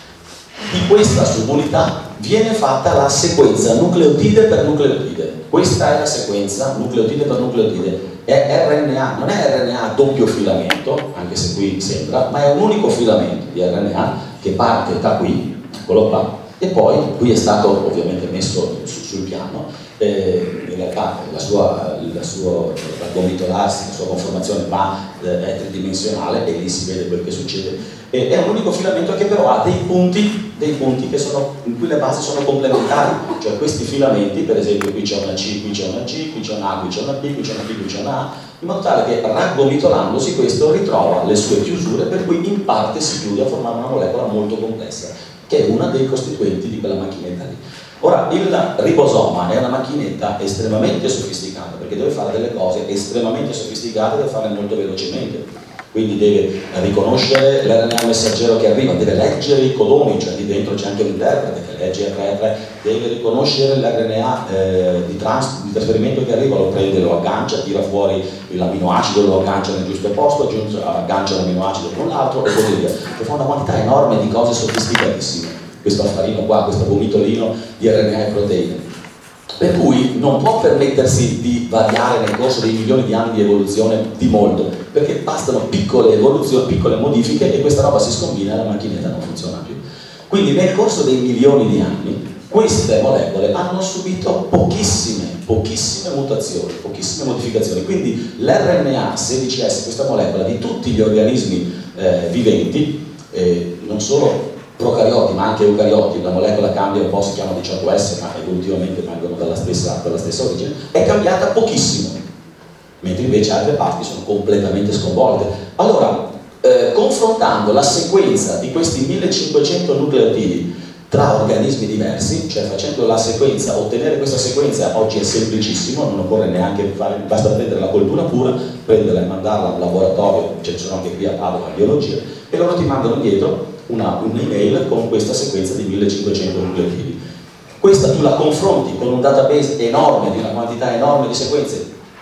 Di questa subunità viene fatta la sequenza nucleotide per nucleotide. Questa è la sequenza nucleotide per nucleotide. È R N A, non è R N A a doppio filamento, anche se qui sembra, ma è un unico filamento di R N A che parte da qui, eccolo qua, e poi qui è stato ovviamente messo su, sul piano. Eh, in realtà la sua, la sua raggomitolarsi, la sua conformazione ma eh, è tridimensionale, e lì si vede quel che succede. Eh, è un unico filamento che però ha dei punti, dei punti che sono, in cui le basi sono complementari, cioè questi filamenti, per esempio qui c'è una C, qui c'è una C, qui c'è una A, qui c'è una P, qui c'è una P, qui c'è una A, in modo tale che raggomitolandosi questo ritrova le sue chiusure, per cui in parte si chiude a formare una molecola molto complessa, che è una dei costituenti di quella macchinetta lì. Ora, il ribosoma è una macchinetta estremamente sofisticata, perché deve fare delle cose estremamente sofisticate, deve farle molto velocemente, quindi deve riconoscere l'R N A messaggero che arriva, deve leggere i codoni, cioè lì dentro c'è anche un interprete che legge R tre tre, deve riconoscere l'R N A eh, di, trans, di trasferimento che arriva, lo prende, lo aggancia, tira fuori l'aminoacido, lo aggancia nel giusto posto, aggancia l'aminoacido con l'altro e così via. Che fa una quantità enorme di cose sofisticatissime, questo affarino qua, questo vomitolino di R N A e proteine, per cui non può permettersi di variare nel corso dei milioni di anni di evoluzione di molto, perché bastano piccole evoluzioni, piccole modifiche, e questa roba si scombina e la macchinetta non funziona più. Quindi nel corso dei milioni di anni queste molecole hanno subito pochissime, pochissime mutazioni, pochissime modificazioni, quindi l'R N A sedici S, questa molecola di tutti gli organismi eh, viventi, eh, non solo procarioti ma anche eucarioti, la molecola cambia un po', si chiama diciotto S, ma evolutivamente vengono dalla stessa, dalla stessa origine, è cambiata pochissimo, mentre invece altre parti sono completamente sconvolte. Allora, eh, confrontando la sequenza di questi millecinquecento nucleotidi tra organismi diversi, cioè facendo la sequenza, ottenere questa sequenza oggi è semplicissimo, non occorre neanche fare, basta prendere la coltura pura, prenderla e mandarla a un laboratorio, ce ne sono anche qui a Padova a biologia, e loro ti mandano indietro una, un'email con questa sequenza di millecinquecento nucleotidi. Questa tu la confronti con un database enorme, di una quantità enorme di sequenze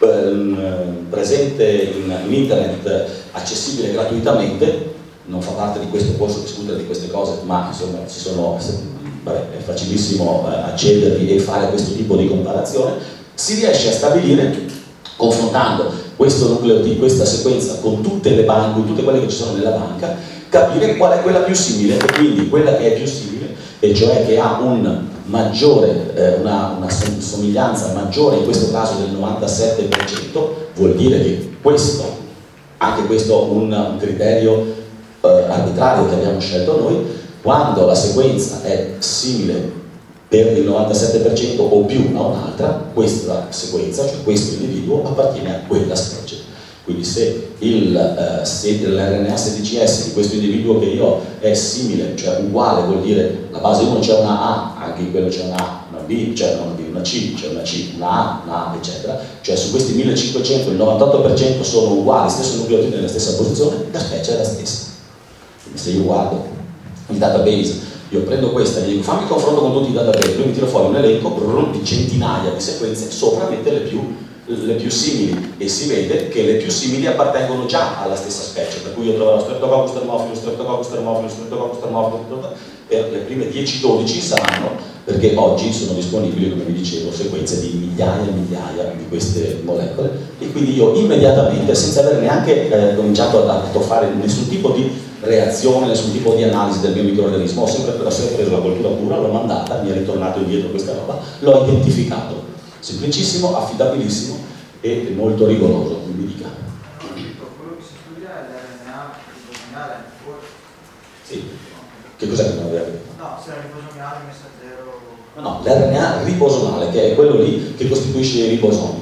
ehm, presente in, in internet, accessibile gratuitamente. Non fa parte di questo corso discutere di queste cose, ma insomma ci sono, vabbè, è facilissimo eh, accedervi e fare questo tipo di comparazione. Si riesce a stabilire, confrontando questo nucleotido, questa sequenza con tutte le banche, tutte quelle che ci sono nella banca, capire qual è quella più simile, e quindi quella che è più simile, e cioè che ha un maggiore, eh, una, una somiglianza maggiore, in questo caso del novantasette per cento, vuol dire che questo, anche questo un, un criterio arbitrario che abbiamo scelto noi, quando la sequenza è simile per il novantasette per cento o più a un'altra, questa sequenza, cioè questo individuo, appartiene a quella specie. Quindi se, il, eh, se l'R N A sedici S di questo individuo che io ho è simile, cioè uguale, vuol dire la base uno c'è una A, anche in quello c'è una A, una B, c'è una B, una C, c'è una C, una A, una A, eccetera, cioè su questi millecinquecento il novantotto per cento sono uguali, stesso nucleotido nella stessa posizione, la specie è la stessa. Se io guardo il database, io prendo questa e gli dico fammi il confronto con tutti i database, lui mi tira fuori un elenco brrr, di centinaia di sequenze, sopra mette le più le più simili, e si vede che le più simili appartengono già alla stessa specie, per cui io troverò Streptococcus thermophilus, Streptococcus thermophilus, Streptococcus thermophilus, per le prime dieci dodici saranno, perché oggi sono disponibili, come vi dicevo, sequenze di migliaia e migliaia di queste molecole, e quindi io immediatamente, senza aver neanche eh, cominciato a, a fare nessun tipo di reazione, nessun tipo di analisi del mio microorganismo, ho sempre, ho sempre preso la coltura pura, l'ho mandata, mi è ritornato indietro questa roba, l'ho identificato. Semplicissimo, affidabilissimo e molto rigoroso, mi dica. Quello che si studia è l'R N A ribosomiale, forse? Sì. Che cos'è che non aveva detto? No, se era ribosomiale, messaggero... No, no, l'R N A ribosomale, che è quello lì che costituisce i ribosomi.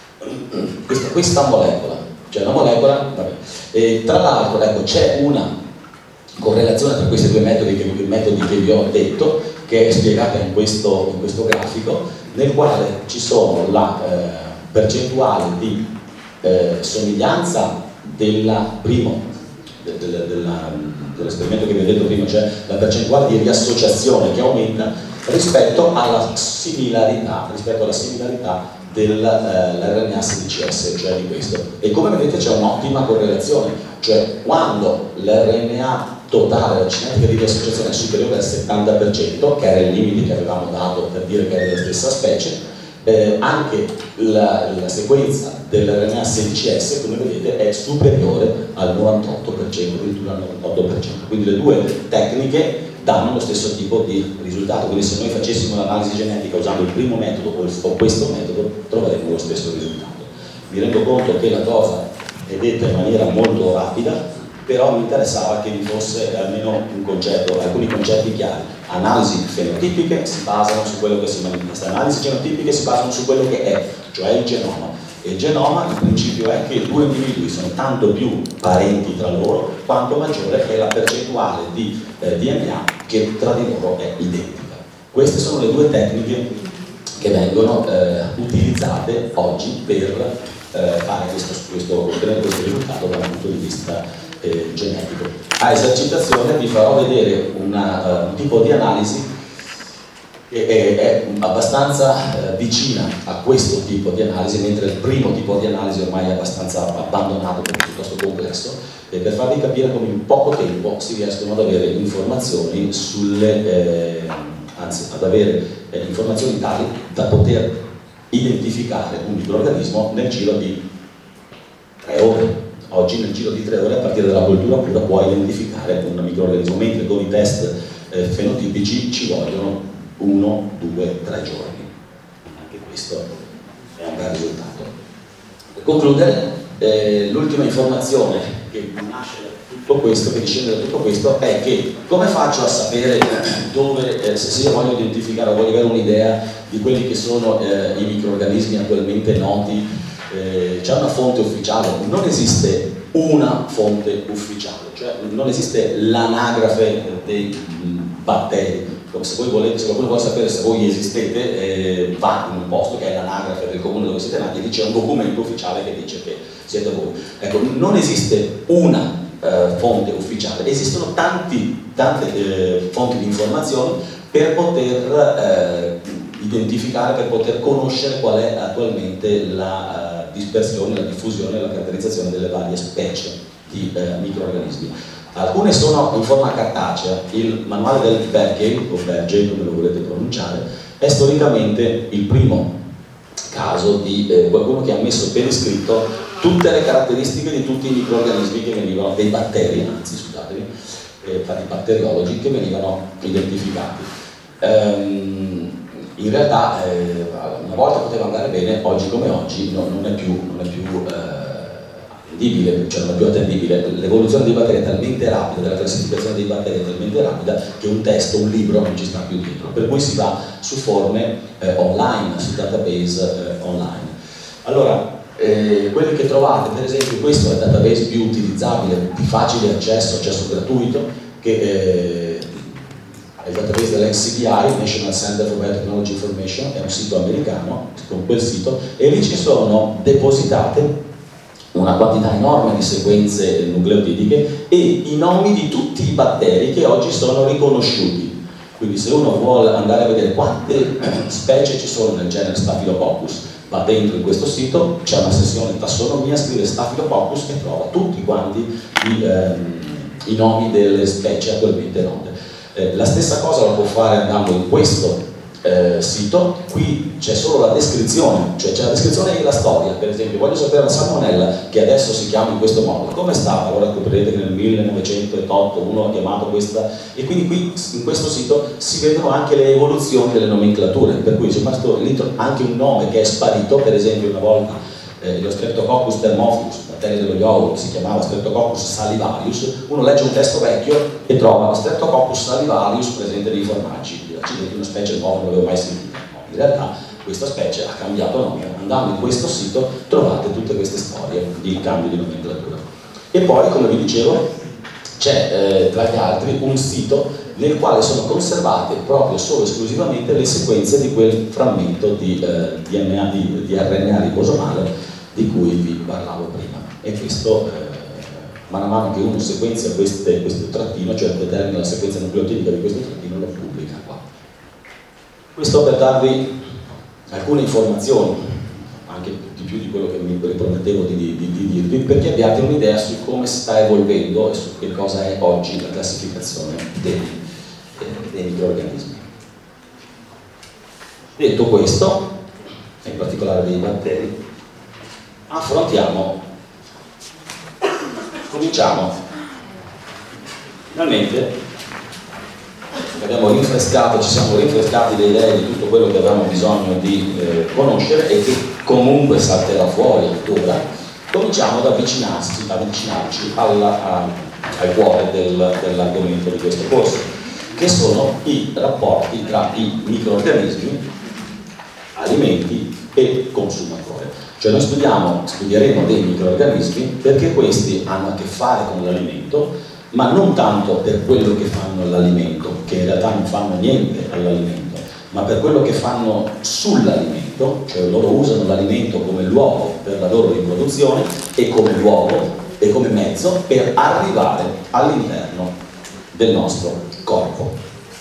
Questa, questa molecola, cioè una molecola, vabbè. E tra l'altro, ecco, c'è una correlazione tra questi due metodi che, metodi che vi ho detto, che è spiegata in questo, in questo grafico, nel quale ci sono la eh, percentuale di eh, somiglianza della primo, de, de, de, della, dell'esperimento che vi ho detto prima, cioè la percentuale di riassociazione che aumenta rispetto alla similarità, rispetto alla similarità dell'R N A sedici S, cioè di questo. E come vedete c'è un'ottima correlazione, cioè quando l'R N A totale, la cinetica di riassociazione è superiore al settanta per cento, che era il limite che avevamo dato per dire che era della stessa specie, eh, anche la, la sequenza dell'R N A sedici S, come vedete, è superiore al novantotto per cento, addirittura al novantotto per cento. Quindi le due tecniche danno lo stesso tipo di risultato, quindi se noi facessimo l'analisi genetica usando il primo metodo o questo metodo troveremmo lo stesso risultato. Mi rendo conto che la cosa è detta in maniera molto rapida, però mi interessava che vi fosse almeno un concetto, alcuni concetti chiari. Analisi fenotipiche si basano su quello che si manifesta, analisi genotipiche si basano su quello che è, cioè il genoma. E il genoma, il principio è che i due individui sono tanto più parenti tra loro quanto maggiore è la percentuale di eh, D N A che tra di loro è identica. Queste sono le due tecniche che vengono eh, utilizzate oggi per eh, fare questo, questo, ottenere questo risultato dal punto di vista eh, genetico. A esercitazione vi farò vedere una, uh, un tipo di analisi che è, è abbastanza eh, vicina a questo tipo di analisi, mentre il primo tipo di analisi ormai è abbastanza abbandonato perché è piuttosto complesso, e per farvi capire come in poco tempo si riescono ad avere informazioni sulle, eh, anzi ad avere eh, informazioni tali da poter identificare un microorganismo nel giro di tre ore. Oggi nel giro di tre ore a partire dalla coltura pura puoi identificare un microorganismo, mentre con i test eh, fenotipici ci vogliono uno, due, tre giorni. Anche questo è un bel risultato. Per concludere, eh, l'ultima informazione che nasce da tutto questo, che discende da tutto questo, è che come faccio a sapere dove, eh, se io voglio identificare o voglio avere un'idea di quelli che sono eh, i microorganismi attualmente noti, eh, c'è una fonte ufficiale? Non esiste una fonte ufficiale, cioè non esiste l'anagrafe dei batteri. Se voi volete, se qualcuno vuole sapere se voi esistete, eh, va in un posto che è l'anagrafe del comune dove siete nati e lì c'è un documento ufficiale che dice che siete voi. Ecco, non esiste una eh, fonte ufficiale, esistono tanti, tante eh, fonti di informazioni per poter eh, identificare, per poter conoscere qual è attualmente la uh, dispersione, la diffusione e la caratterizzazione delle varie specie di eh, microorganismi. Alcune sono in forma cartacea. Il manuale del Berkeley, o Berkeley come lo volete pronunciare, è storicamente il primo caso di eh, qualcuno che ha messo per iscritto tutte le caratteristiche di tutti i microorganismi che venivano, dei batteri, anzi scusatemi, eh, infatti batteriologi, che venivano identificati. Ehm, in realtà eh, una volta poteva andare bene, oggi come oggi no, non è più, non è più eh, cioè non è più attendibile. L'evoluzione dei batteri è talmente rapida, della classificazione dei batteri è talmente rapida che un testo, un libro non ci sta più dietro, per cui si va su forme eh, online, su database eh, online. Allora, eh, quelli che trovate, per esempio, questo è il database più utilizzabile, di facile accesso, accesso gratuito, che eh, è il database dell'N C B I, National Center for Biotechnology Information, è un sito americano, con quel sito, e lì ci sono depositate una quantità enorme di sequenze nucleotidiche e i nomi di tutti i batteri che oggi sono riconosciuti. Quindi se uno vuole andare a vedere quante specie ci sono nel genere Staphylococcus, va dentro in questo sito, c'è una sessione tassonomia, scrive Staphylococcus e trova tutti quanti i, ehm, i nomi delle specie attualmente note. Eh, la stessa cosa la può fare andando in questo eh, sito. Qui c'è solo la descrizione, cioè c'è la descrizione e la storia. Per esempio, voglio sapere la salmonella, che adesso si chiama in questo modo, come stava? Allora scoprirete che nel millenovecentotto uno ha chiamato questa, e quindi qui in questo sito si vedono anche le evoluzioni delle nomenclature, per cui c'è anche un nome che è sparito. Per esempio, una volta eh, lo Streptococcus thermophilus, batterio dello yogurt, si chiamava Streptococcus salivarius. Uno legge un testo vecchio e trova Streptococcus salivarius presente nei formaggi. Accidenti, una specie nuova, non l'avevo mai sentita. No, in realtà questa specie ha cambiato nome. Andando in questo sito trovate tutte queste storie di cambio di nomenclatura. E poi, come vi dicevo, c'è eh, tra gli altri un sito nel quale sono conservate proprio solo esclusivamente le sequenze di quel frammento di, eh, D N A, di, di R N A ribosomale di cui vi parlavo prima. E questo, eh, man mano che uno sequenzia queste, questo trattino, cioè determina la sequenza nucleotidica di questo trattino, lo pubblica qua. Questo per darvi alcune informazioni, anche di più di quello che mi ripromettevo di, di, di dirvi, perché abbiate un'idea su come sta evolvendo e su che cosa è oggi la classificazione dei, dei microrganismi. Detto questo, in particolare dei batteri, affrontiamo, cominciamo finalmente. Abbiamo rinfrescato, ci siamo rinfrescati le idee di tutto quello che avevamo bisogno di eh, conoscere e che comunque salterà fuori ora. Cominciamo ad avvicinarci, avvicinarci alla, a, al cuore del, dell'argomento di questo corso, che sono i rapporti tra i microrganismi, alimenti e consumatore. Cioè noi studiamo, studieremo dei microrganismi perché questi hanno a che fare con l'alimento, ma non tanto per quello che fanno all'alimento, che in realtà non fanno niente all'alimento, ma per quello che fanno sull'alimento, cioè loro usano l'alimento come luogo per la loro riproduzione e come luogo e come mezzo per arrivare all'interno del nostro corpo.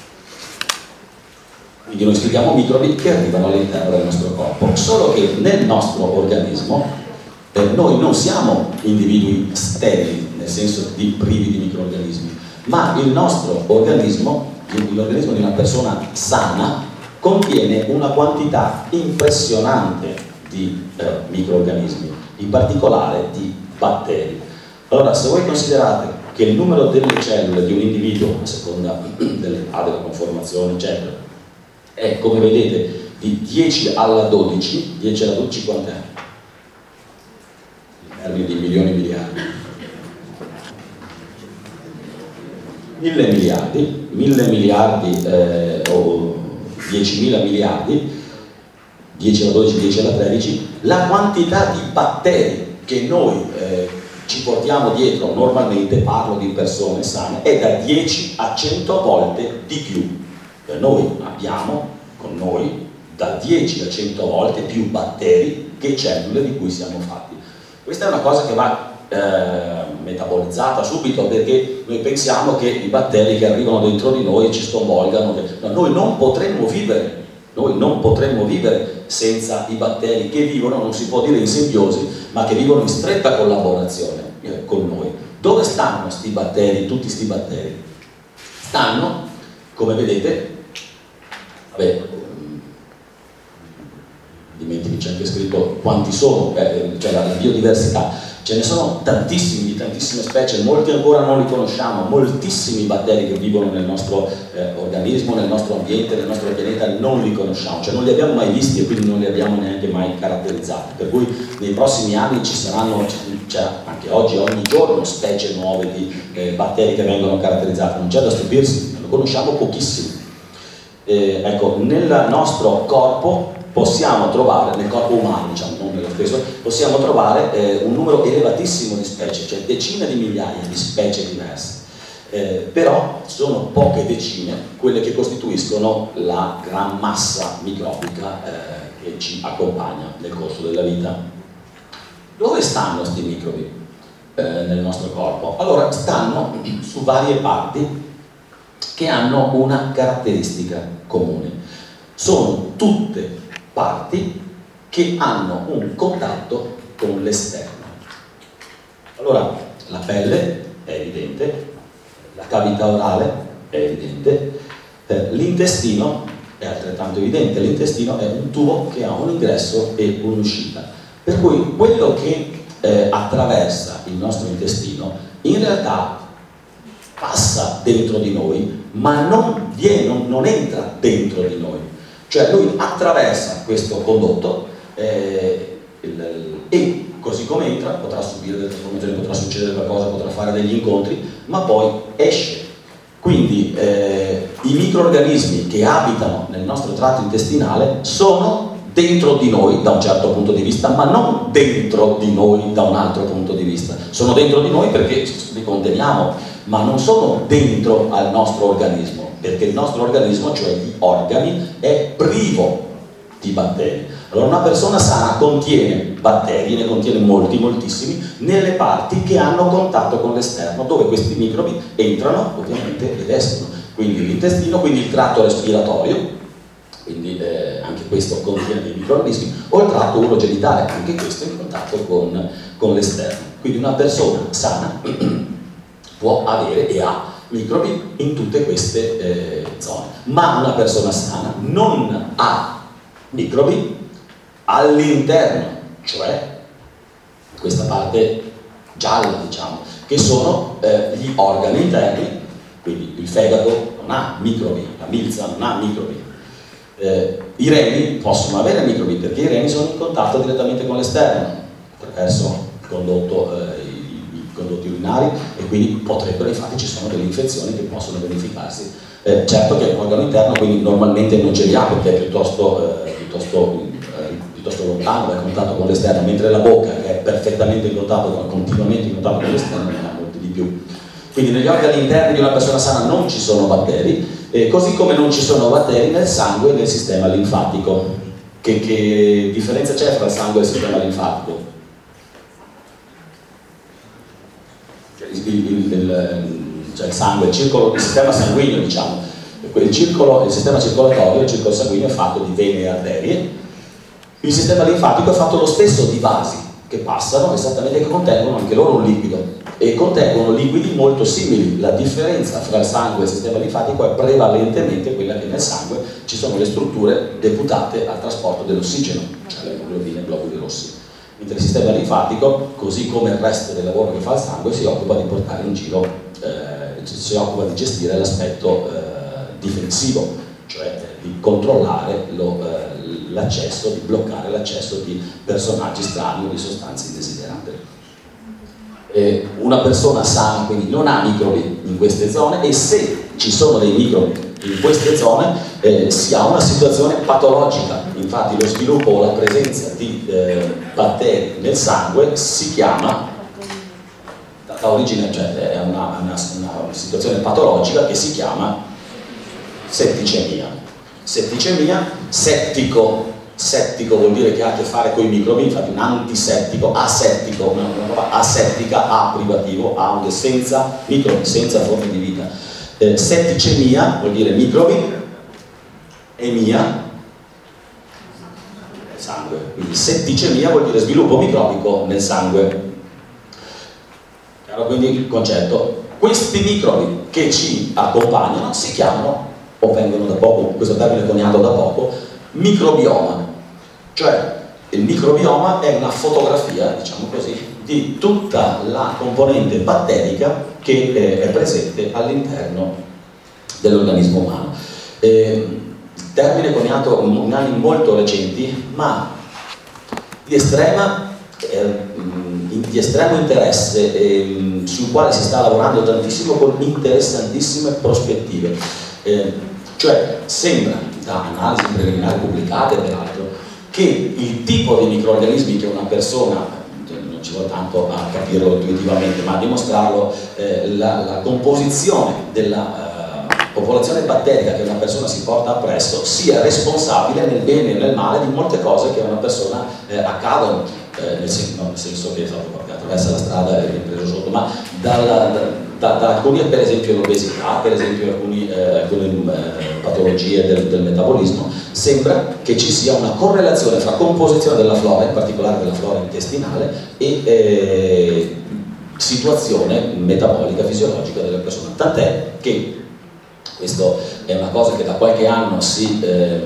Quindi noi studiamo microbi che arrivano all'interno del nostro corpo, solo che nel nostro organismo eh, noi non siamo individui sterili, nel senso di privi di microrganismi, ma il nostro organismo, l'organismo di una persona sana, contiene una quantità impressionante di eh, microrganismi, in particolare di batteri. Allora, se voi considerate che il numero delle cellule di un individuo, a seconda dell'età, della conformazione, eccetera, è, come vedete, di dieci alla dodici, dieci alla dodici quant'è? In termini di milioni e miliardi. Mille miliardi, mille miliardi eh, o diecimila miliardi, dieci alla dodici, dieci alla tredici, la quantità di batteri che noi eh, ci portiamo dietro normalmente, parlo di persone sane, è da dieci a cento volte di più. Cioè noi abbiamo con noi da dieci a cento volte più batteri che cellule di cui siamo fatti. Questa è una cosa che va Eh, metabolizzata subito, perché noi pensiamo che i batteri che arrivano dentro di noi ci sconvolgano. No, noi non potremmo vivere, noi non potremmo vivere senza i batteri che vivono, non si può dire in simbiosi, ma che vivono in stretta collaborazione eh, con noi. Dove stanno sti batteri, tutti sti batteri? Stanno, come vedete, vabbè, dimentichi, c'è anche scritto quanti sono, eh, cioè la biodiversità. Ce ne sono tantissimi, di tantissime specie, molti ancora non li conosciamo, moltissimi batteri che vivono nel nostro eh, organismo, nel nostro ambiente, nel nostro pianeta, non li conosciamo, cioè non li abbiamo mai visti e quindi non li abbiamo neanche mai caratterizzati. Per cui nei prossimi anni ci saranno, cioè, anche oggi, ogni giorno, specie nuove di eh, batteri che vengono caratterizzati, non c'è da stupirsi, ne conosciamo pochissimi. Eh, ecco, nel nostro corpo possiamo trovare, nel corpo umano, diciamo, non nello stesso, possiamo trovare eh, un numero elevatissimo di specie, cioè decine di migliaia di specie diverse, eh, però sono poche decine quelle che costituiscono la gran massa microbica eh, che ci accompagna nel corso della vita. Dove stanno questi microbi eh, nel nostro corpo? Allora, stanno su varie parti che hanno una caratteristica comune. Sono tutte parti che hanno un contatto con l'esterno. Allora, la pelle è evidente, la cavità orale è evidente, eh, l'intestino è altrettanto evidente, l'intestino è un tubo che ha un ingresso e un'uscita, per cui quello che eh, attraversa il nostro intestino in realtà passa dentro di noi, ma non, viene, non, non entra dentro di noi, cioè lui attraversa questo condotto eh, il, e così come entra potrà subire delle trasformazioni, potrà succedere qualcosa, potrà fare degli incontri, ma poi esce. Quindi eh, i microrganismi che abitano nel nostro tratto intestinale sono dentro di noi da un certo punto di vista, ma non dentro di noi da un altro punto di vista. Sono dentro di noi perché li conteniamo, ma non sono dentro al nostro organismo, perché il nostro organismo, cioè gli organi, è privo di batteri. Allora una persona sana contiene batteri, ne contiene molti, moltissimi, nelle parti che hanno contatto con l'esterno, dove questi microbi entrano ovviamente ed escono. Quindi l'intestino, quindi il tratto respiratorio, quindi eh, anche questo contiene dei microrganismi, o il tratto urogenitale, anche questo in contatto con, con l'esterno. Quindi una persona sana può avere e ha microbi in tutte queste eh, zone, ma una persona sana non ha microbi all'interno, cioè questa parte gialla, diciamo, che sono eh, gli organi interni. Quindi il fegato non ha microbi, la milza non ha microbi, eh, i reni possono avere microbi perché i reni sono in contatto direttamente con l'esterno attraverso il condotto, eh, i, i condotti urinari, e quindi potrebbero, infatti ci sono delle infezioni che possono verificarsi. Eh, certo che è un organo interno, quindi normalmente non ce li ha perché è piuttosto, eh, piuttosto, eh, piuttosto lontano, è in contatto con l'esterno, mentre la bocca, che è perfettamente in contatto, continuamente in contatto con l'esterno, ne ha molti di più. Quindi negli organi interni di una persona sana non ci sono batteri, eh, così come non ci sono batteri nel sangue e nel sistema linfatico. Che, che differenza c'è fra il sangue e il sistema linfatico? Cioè il, il, il, cioè il sangue, il circolo, il sistema sanguigno, diciamo, il, circolo, il sistema circolatorio, il circolo sanguigno è fatto di vene e arterie, il sistema linfatico è fatto lo stesso di vasi che passano esattamente, che contengono anche loro un liquido e contengono liquidi molto simili. La differenza fra il sangue e il sistema linfatico è prevalentemente quella che nel sangue ci sono le strutture deputate al trasporto dell'ossigeno, cioè le globine e globuli rossi, mentre il sistema linfatico, così come il resto del lavoro che fa il sangue, si occupa di portare in giro, eh, si occupa di gestire l'aspetto eh, difensivo, cioè di controllare lo, eh, l'accesso, di bloccare l'accesso di personaggi strani o di sostanze indesiderate. Eh, una persona sana quindi non ha microbi in queste zone, e se ci sono dei microbi in queste zone eh, si ha una situazione patologica. Infatti lo sviluppo o la presenza di eh, batteri nel sangue si chiama, da origine, cioè è una, una, una situazione patologica che si chiama setticemia. Setticemia, settico, settico vuol dire che ha a che fare con i microbi, infatti un antisettico, asettico, una roba asettica, A privativo, A senza microbi, senza forme di vita. Eh, setticemia vuol dire microbi, emia, sangue, quindi setticemia vuol dire sviluppo microbico nel sangue. Chiaro quindi il concetto? Questi microbi che ci accompagnano si chiamano, o vengono da poco, questo termine è coniato da poco, microbioma. Cioè il microbioma è una fotografia, diciamo così, di tutta la componente batterica che eh, è presente all'interno dell'organismo umano. Eh, termine coniato in anni molto recenti, ma di, estrema, eh, di estremo interesse, eh, sul quale si sta lavorando tantissimo con interessantissime prospettive. Eh, cioè sembra, da analisi preliminari pubblicate peraltro, che il tipo di microorganismi che una persona, non ci vuole tanto a capirlo intuitivamente, ma a dimostrarlo, eh, la, la composizione della eh, popolazione batterica che una persona si porta appresso sia responsabile nel bene e nel male di molte cose che a una persona eh, accadono, eh, nel, sen no, nel senso che attraversa la strada e è preso sotto, ma dalla, da, da, da alcuni, per esempio l'obesità, per esempio alcuni, eh, alcune eh, patologie patologie del, del metabolismo, sembra che ci sia una correlazione fra composizione della flora, in particolare della flora intestinale, e eh, situazione metabolica, fisiologica della persona. Tant'è che, questo è una cosa che da qualche anno si, eh,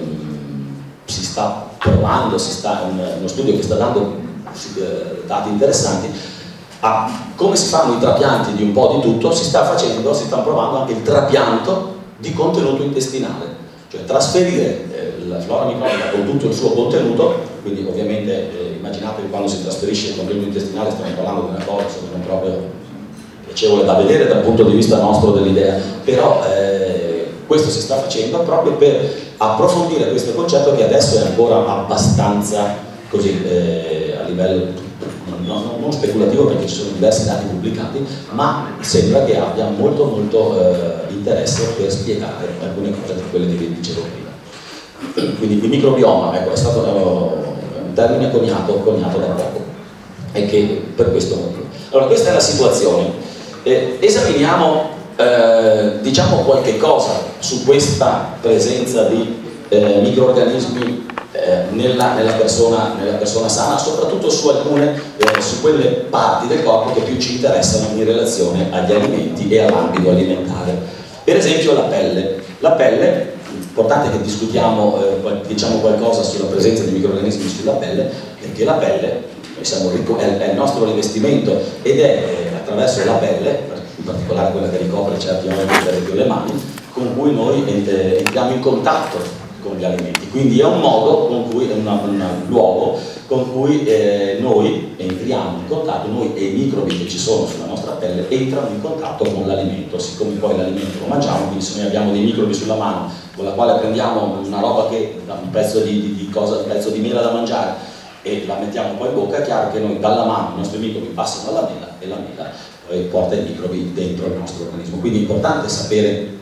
si sta provando, si sta, un, uno studio che sta dando eh, dati interessanti, a come si fanno i trapianti di un po' di tutto, si sta facendo, si sta provando anche il trapianto di contenuto intestinale, cioè trasferire eh, la flora microbica con tutto il suo contenuto, quindi ovviamente eh, immaginate che quando si trasferisce il contenuto intestinale stiamo parlando di una cosa non proprio piacevole da vedere dal punto di vista nostro dell'idea, però eh, questo si sta facendo proprio per approfondire questo concetto che adesso è ancora abbastanza così eh, a livello non, non speculativo, perché ci sono diversi dati pubblicati, ma sembra che abbia molto molto eh, interesse per spiegare alcune cose tra quelle che vi dicevo prima. Quindi il microbioma, ecco, è stato un termine coniato, coniato da poco, e che per questo motivo. Allora, questa è la situazione. Eh, esaminiamo eh, diciamo qualche cosa su questa presenza di eh, microorganismi eh, nella, nella, persona, nella persona sana, soprattutto su alcune, eh, su quelle parti del corpo che più ci interessano in relazione agli alimenti e all'ambito alimentare. Per esempio la pelle. La pelle, importante che discutiamo, eh, diciamo qualcosa sulla presenza di microorganismi sulla pelle, perché la pelle noi siamo ricco, è, è il nostro rivestimento, ed è eh, attraverso la pelle, in particolare quella che ricopre certi organi, per esempio le mani, con cui noi eh, entriamo in contatto con gli alimenti. Quindi è un modo con cui, è una, un luogo con cui eh, noi entriamo in contatto, noi e i microbi che ci sono sulla nostra pelle entrano in contatto con l'alimento. Siccome poi l'alimento lo mangiamo, quindi se noi abbiamo dei microbi sulla mano con la quale prendiamo una roba che, un pezzo di, di, di cosa, un pezzo di mela da mangiare e la mettiamo poi in bocca, è chiaro che noi dalla mano i nostri microbi passano alla mela e la mela poi porta i microbi dentro il nostro organismo. Quindi è importante sapere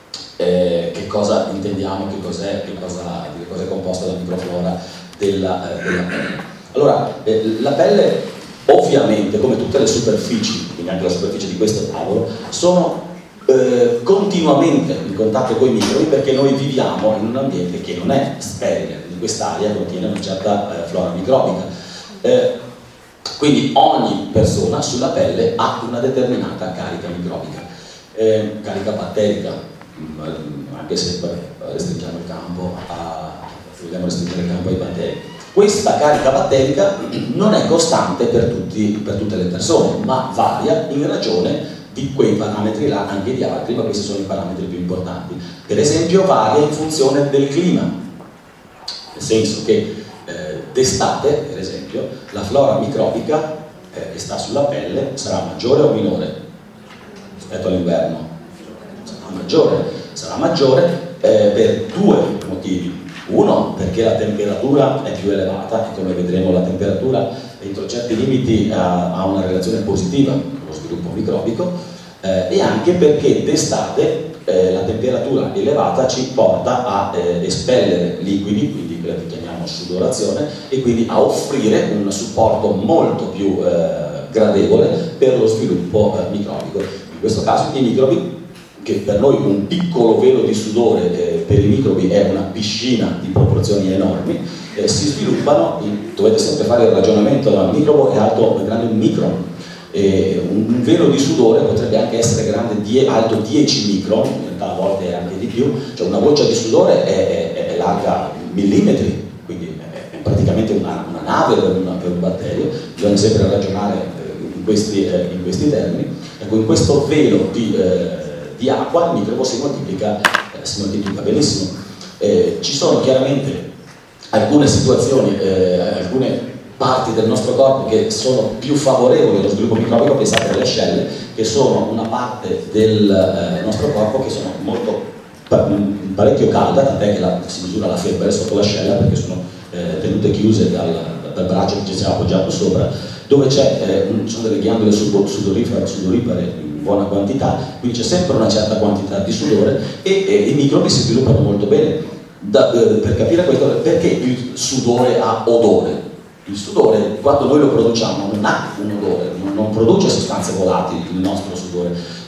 Eh, che cosa intendiamo, che cos'è, che cosa, di che cosa è composta la microflora della, eh, della pelle. Allora, eh, la pelle ovviamente, come tutte le superfici, quindi anche la superficie di questo tavolo, sono eh, continuamente in contatto con i microbi, perché noi viviamo in un ambiente che non è sterile, quindi quest'aria contiene una certa eh, flora microbica. Eh, quindi ogni persona sulla pelle ha una determinata carica microbica, eh, carica batterica, anche se restringiamo il campo a, vogliamo restringere il campo ai batteri. Questa carica batterica non è costante per, tutti, per tutte le persone, ma varia in ragione di quei parametri là, anche di altri, ma questi sono i parametri più importanti. Per esempio varia in funzione del clima, nel senso che eh, d'estate, per esempio, la flora microbica eh, che sta sulla pelle sarà maggiore o minore rispetto all'inverno? maggiore, sarà maggiore eh, per due motivi. Uno, perché la temperatura è più elevata, e come vedremo la temperatura entro certi limiti ha, ha una relazione positiva con lo sviluppo microbico, eh, e anche perché d'estate eh, la temperatura elevata ci porta a eh, espellere liquidi, quindi quella che chiamiamo sudorazione, e quindi a offrire un supporto molto più eh, gradevole per lo sviluppo eh, microbico. In questo caso i microbi, che per noi un piccolo velo di sudore eh, per i microbi è una piscina di proporzioni enormi, eh, si sviluppano, in, dovete sempre fare il ragionamento, il microbo è alto, è grande un micron, eh, un, un velo di sudore potrebbe anche essere grande, die, alto dieci micron, in realtà a volte è anche di più, cioè una goccia di sudore è, è, è larga millimetri, quindi è, è praticamente una, una nave per, una, per un batterio. Bisogna sempre ragionare eh, in, questi, eh, in questi termini. Ecco, in questo velo di eh, di acqua il microbo si moltiplica, eh, si moltiplica benissimo. Eh, ci sono chiaramente alcune situazioni, eh, alcune parti del nostro corpo che sono più favorevoli allo sviluppo microbico. Pensate alle ascelle, che sono una parte del eh, nostro corpo che sono molto parecchio calda, tant'è che la, si misura la febbre sotto l'ascella, perché sono eh, tenute chiuse dal, dal braccio che ci si è appoggiato sopra, dove c'è, eh, ci sono delle ghiandole sudorifere, sudorifere buona quantità, quindi c'è sempre una certa quantità di sudore, e, e i microbi si sviluppano molto bene. Da, eh, per capire questo, perché il sudore ha odore? Il sudore, quando noi lo produciamo, non ha un odore, non, non produce sostanze volatili il nostro sudore,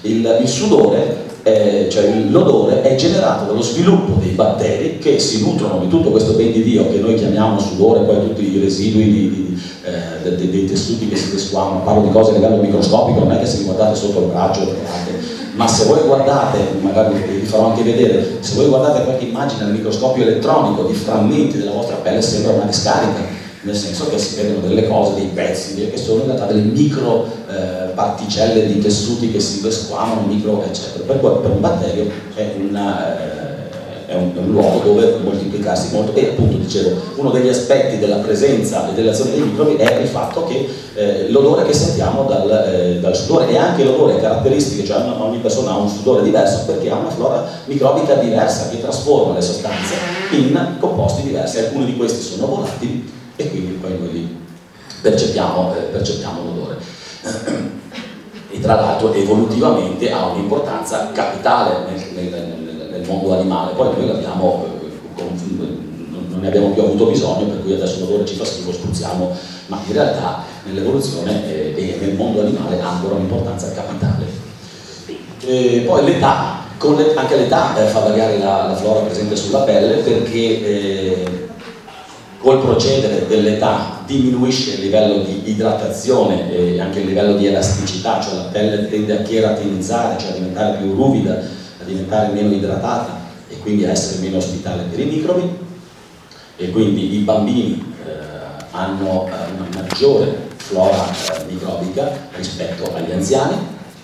Il, il sudore, eh, cioè l'odore, è generato dallo sviluppo dei batteri che si nutrono di tutto questo ben di Dio che noi chiamiamo sudore, poi tutti i residui di, di, eh, dei, dei tessuti che si desquamano. Parlo di cose a livello microscopico, non è che se li guardate sotto il braccio lo trovate. Ma se voi guardate, magari vi farò anche vedere, se voi guardate qualche immagine nel microscopio elettronico di frammenti della vostra pelle, sembra una discarica, nel senso che si vedono delle cose, dei pezzi, che sono in realtà delle micro eh, particelle di tessuti che si desquamano, micro eccetera. Per, per un batterio è, una, eh, è, un, è un luogo dove moltiplicarsi molto, e appunto dicevo, uno degli aspetti della presenza e dell'azione dei microbi è il fatto che eh, l'odore che sentiamo dal, eh, dal sudore, e anche l'odore è caratteristico, cioè ogni persona ha un sudore diverso perché ha una flora microbica diversa che trasforma le sostanze in composti diversi. Alcuni di questi sono volatili e quindi poi noi li percepiamo, eh, percepiamo l'odore. E tra l'altro evolutivamente ha un'importanza capitale nel, nel, nel, nel mondo animale. Poi noi l'abbiamo, eh, non ne abbiamo più avuto bisogno, per cui adesso l'odore ci fa schifo, spruzziamo, ma in realtà nell'evoluzione eh, e nel mondo animale ha ancora un'importanza capitale. E poi l'età, con le, anche l'età eh, fa variare la, la flora presente sulla pelle, perché eh, col procedere dell'età diminuisce il livello di idratazione e anche il livello di elasticità, cioè la pelle tende a cheratinizzare, cioè a diventare più ruvida, a diventare meno idratata e quindi a essere meno ospitale per i microbi, e quindi i bambini eh, hanno eh, una maggiore flora eh, microbica rispetto agli anziani,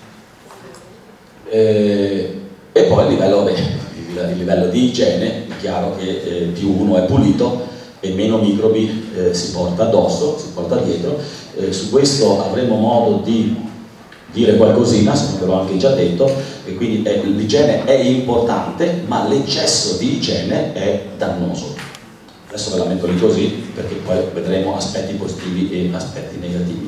eh, e poi il livello, beh, il, il livello di igiene, è chiaro che eh, più uno è pulito e meno microbi eh, si porta addosso, si porta dietro. Eh, su questo avremo modo di dire qualcosina, se non ve l'ho anche già detto, e quindi eh, l'igiene è importante, ma l'eccesso di igiene è dannoso. Adesso ve la metto lì così, perché poi vedremo aspetti positivi e aspetti negativi.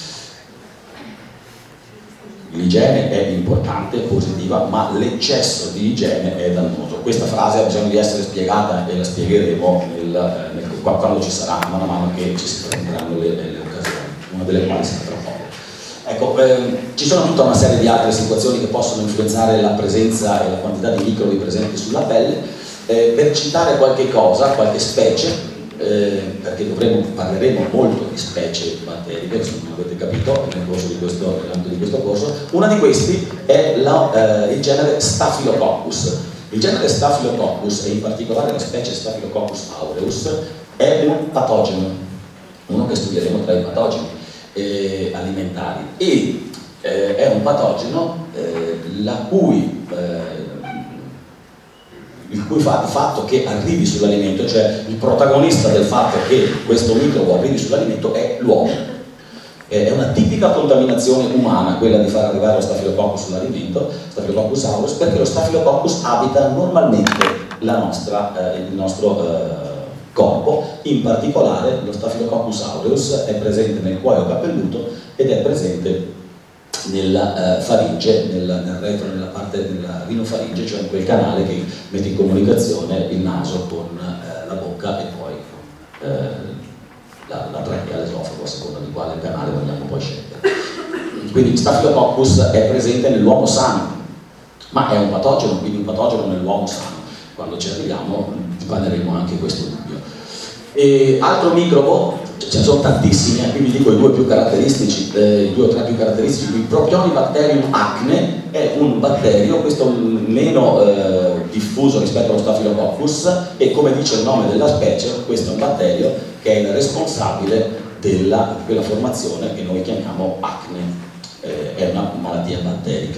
L'igiene è importante, positiva, ma l'eccesso di igiene è dannoso. Questa frase ha bisogno di essere spiegata e la spiegheremo nel, nel, quando ci sarà, mano a mano che ci si prenderanno le, le occasioni, una delle quali sarà tra poco. Ecco, ehm, ci sono tutta una serie di altre situazioni che possono influenzare la presenza e la quantità di microbi presenti sulla pelle. Eh, per citare qualche cosa, qualche specie, Eh, perché dovremo, parleremo molto di specie batteriche, se non avete capito nel corso di questo, nell'ambito di questo corso. Una di questi è la, eh, il genere Staphylococcus. Il genere Staphylococcus, e in particolare la specie Staphylococcus aureus, è un patogeno, uno che studieremo tra i patogeni eh, alimentari, e eh, è un patogeno eh, la cui eh, il cui fa, il fatto che arrivi sull'alimento, cioè il protagonista del fatto che questo microbo arrivi sull'alimento è l'uomo. È una tipica contaminazione umana quella di far arrivare lo Staphylococcus sull'alimento, Staphylococcus aureus, perché lo Staphylococcus abita normalmente la nostra, eh, il nostro eh, corpo. In particolare lo Staphylococcus aureus è presente nel cuoio capelluto ed è presente nella uh, faringe, nel, nel retro, nella parte della rinofaringe, cioè in quel canale che mette in comunicazione il naso con uh, la bocca e poi uh, la, la trachea, l'esofago, a seconda di quale canale vogliamo poi scegliere. Quindi Staphylococcus è presente nell'uomo sano, ma è un patogeno, quindi un patogeno nell'uomo sano. Quando ci arriviamo sbaneremo anche questo dubbio. E altro microbo, ce ne sono tantissimi, qui vi dico i due più caratteristici, eh, i due o tre più caratteristici. Il Propionibacterium acne è un batterio, questo meno eh, diffuso rispetto allo Staphylococcus, e come dice il nome della specie, questo è un batterio che è il responsabile della, di quella formazione che noi chiamiamo acne, eh, è una malattia batterica.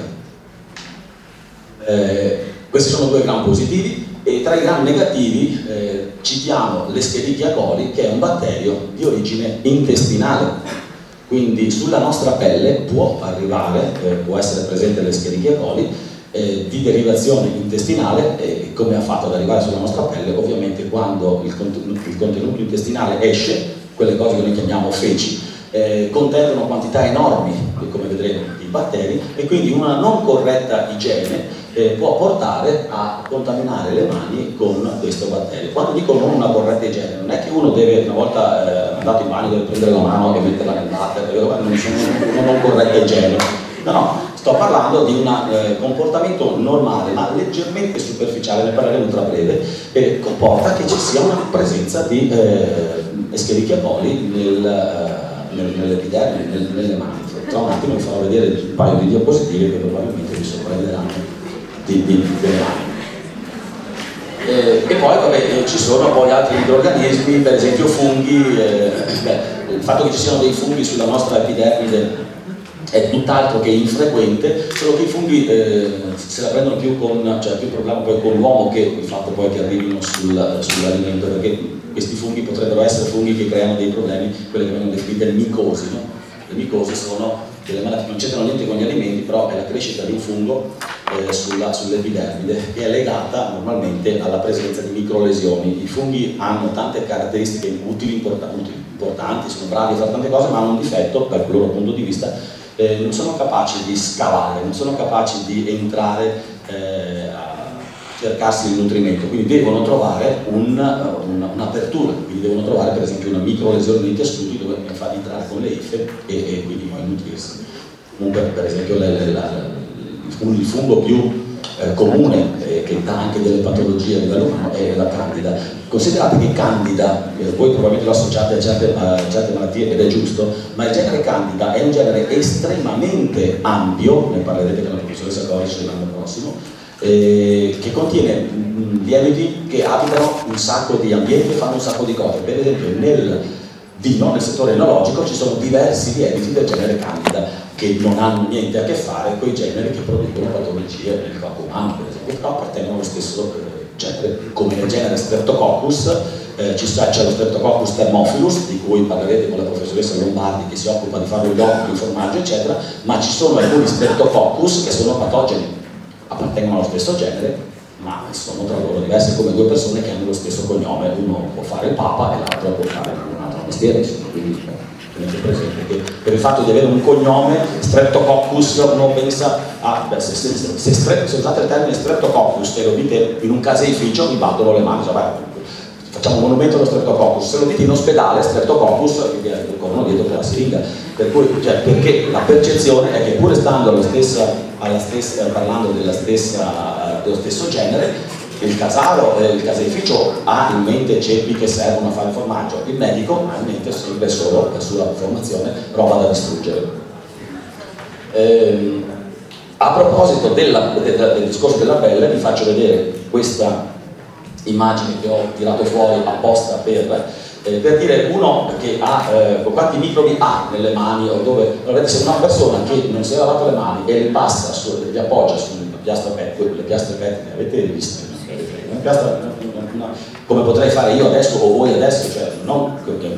Eh, questi sono due gram positivi. E tra i gram negativi eh, citiamo l'Escherichia coli, che è un batterio di origine intestinale. Quindi sulla nostra pelle può arrivare, eh, può essere presente l'Escherichia coli eh, di derivazione intestinale, e come ha fatto ad arrivare sulla nostra pelle? Ovviamente quando il contenuto, il contenuto intestinale esce, quelle cose che noi chiamiamo feci, eh, contengono quantità enormi, come vedremo, di batteri, e quindi una non corretta igiene Eh, può portare a contaminare le mani con questo batterio. Quando dico non una corretta igiene, non è che uno deve, una volta eh, andato in bagno, deve prendere la mano e metterla nel water, non sono una non corretta igiene. No, no, sto parlando di un eh, comportamento normale, ma leggermente superficiale, ne parleremo tra breve, e comporta che ci sia una presenza di eh, Escherichia coli nel, eh, nel, nell'epidermide, nel, nelle mani. Tra un attimo vi farò vedere un paio di diapositive che probabilmente vi sorprenderanno di, di, delle mani. Eh, e poi vabbè, eh, ci sono poi altri microrganismi, per esempio funghi. Eh, beh, il fatto che ci siano dei funghi sulla nostra epidermide è tutt'altro che infrequente, solo che i funghi eh, se la prendono più con, cioè più problema poi con l'uomo che il fatto poi che arrivino sul, sull'alimento, perché questi funghi potrebbero essere funghi che creano dei problemi, quelle che vengono definite micosi, no? Le micosi sono delle malattie, non c'entrano niente con gli alimenti, però è la crescita di un fungo eh, sulla, sull'epidermide, che è legata normalmente alla presenza di microlesioni. I funghi hanno tante caratteristiche utili, importanti, importanti sono bravi a fare tante cose, ma hanno un difetto, dal loro punto di vista, eh, non sono capaci di scavare, non sono capaci di entrare eh, a cercarsi il nutrimento, quindi devono trovare un, un, un'apertura, quindi devono trovare per esempio una microlesione nei tessuti dove fa di entrare con le ife e, e quindi poi nutrirsi. Comunque per esempio le, le, la, il fungo più eh, comune eh, che dà anche delle patologie a livello umano è la candida. Considerate che candida, eh, voi probabilmente lo associate a certe, a certe malattie ed è giusto, ma il genere candida è un genere estremamente ampio, ne parlerete con la professoressa Corici l'anno prossimo, Eh, che contiene mh, lieviti che abitano un sacco di ambienti e fanno un sacco di cose. Per esempio nel vino, nel settore enologico, ci sono diversi lieviti del genere candida che non hanno niente a che fare con i generi che producono patologie nel corpo umano, per esempio, però appartengono allo stesso eh, genere, come nel genere Streptococcus. Eh, ci sta, c'è lo Streptococcus thermophilus, di cui parlerete con la professoressa Lombardi, che si occupa di fare lo yogurt, il formaggio eccetera, ma ci sono alcuni Streptococcus che sono patogeni, appartengono allo stesso genere, ma sono tra loro diverse, come due persone che hanno lo stesso cognome, uno può fare il Papa e l'altro può fare un altro mestiere, insomma, quindi tenete presente che per il fatto di avere un cognome Streptococcus uno pensa a, beh, se, se, se, se, stre, se usate il termine Streptococcus e lo dite in un caseificio vi battono le mani, cioè, beh, facciamo un monumento allo Streptococcus, se lo dite in ospedale Streptococcus vi corrono dietro per la siringa, per cui, cioè, perché la percezione è che pur stando alla stessa, alla stessa, parlando della stessa, dello stesso genere, il casaro, eh, il caseificio ha in mente ceppi che servono a fare formaggio, il medico ha in mente sempre solo per sua formazione roba da distruggere. Ehm, a proposito della, del, del discorso della pelle, vi faccio vedere questa immagine che ho tirato fuori apposta per, eh, per dire uno che ha eh, quanti microbi ha nelle mani, o dove, vedete, se una persona che non si è lavato le mani e le passa su, li appoggia su una piastra pet, le piastre pet ne avete viste? Una piastra, una, una, come potrei fare io adesso o voi adesso, cioè non che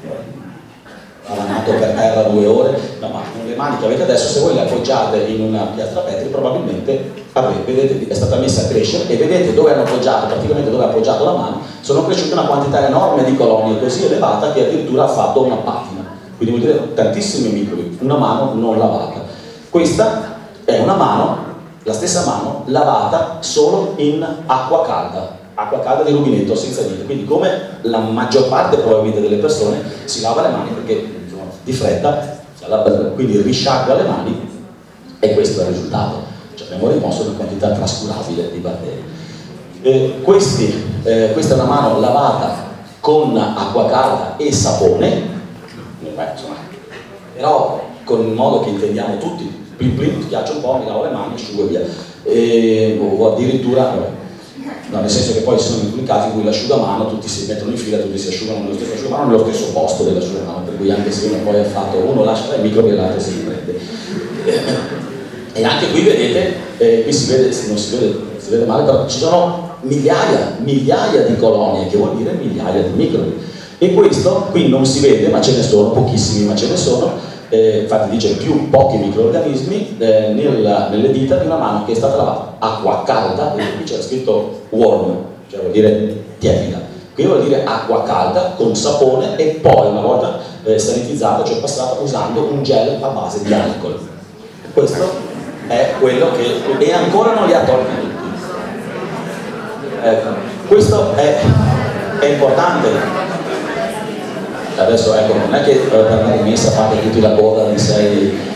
nato per terra due ore, no, ma con le mani che avete adesso, se voi le appoggiate in una piastra petri, probabilmente avrete, vedete, è stata messa a crescere e vedete dove hanno appoggiato, praticamente dove ha appoggiato la mano, sono cresciute una quantità enorme di colonie, così elevata che addirittura ha fatto una patina, quindi vuol dire tantissimi microbi, una mano non lavata. Questa è una mano, la stessa mano, lavata solo in acqua calda, acqua calda di rubinetto senza niente, quindi come la maggior parte probabilmente delle persone si lava le mani perché insomma, di fretta, quindi risciacqua le mani e questo è il risultato, cioè abbiamo rimosso una quantità trascurabile di batteri. Eh, questi, eh, questa è una mano lavata con acqua calda e sapone, beh, insomma, però con il modo che intendiamo tutti, plim plim, schiaccio un po', mi lavo le mani, asciugo e via, e, o addirittura, vabbè, no, nel senso che poi ci sono alcuni casi in cui l'asciugamano tutti si mettono in fila, tutti si asciugano nello stesso asciugamano, nello stesso posto dell'asciugamano, per cui anche se uno poi ha fatto, uno lascia i microbi e l'altro si riprende. E anche qui vedete, eh, qui si vede, non si vede, si vede male, però ci sono migliaia, migliaia di colonie, che vuol dire migliaia di microbi. E questo qui non si vede, ma ce ne sono, pochissimi, ma ce ne sono. Eh, infatti dice più pochi microorganismi eh, nel, nelle dita di una mano che è stata lavata acqua calda, e qui c'era scritto warm, cioè vuol dire tiepida, qui vuol dire acqua calda con sapone e poi una volta eh, sanitizzata, cioè passata usando un gel a base di alcol. Questo è quello che, e ancora non li ha tolti tutti. Ecco, questo è, è importante. Adesso ecco, non è che eh, per la rimessa fate tutti la coda di sei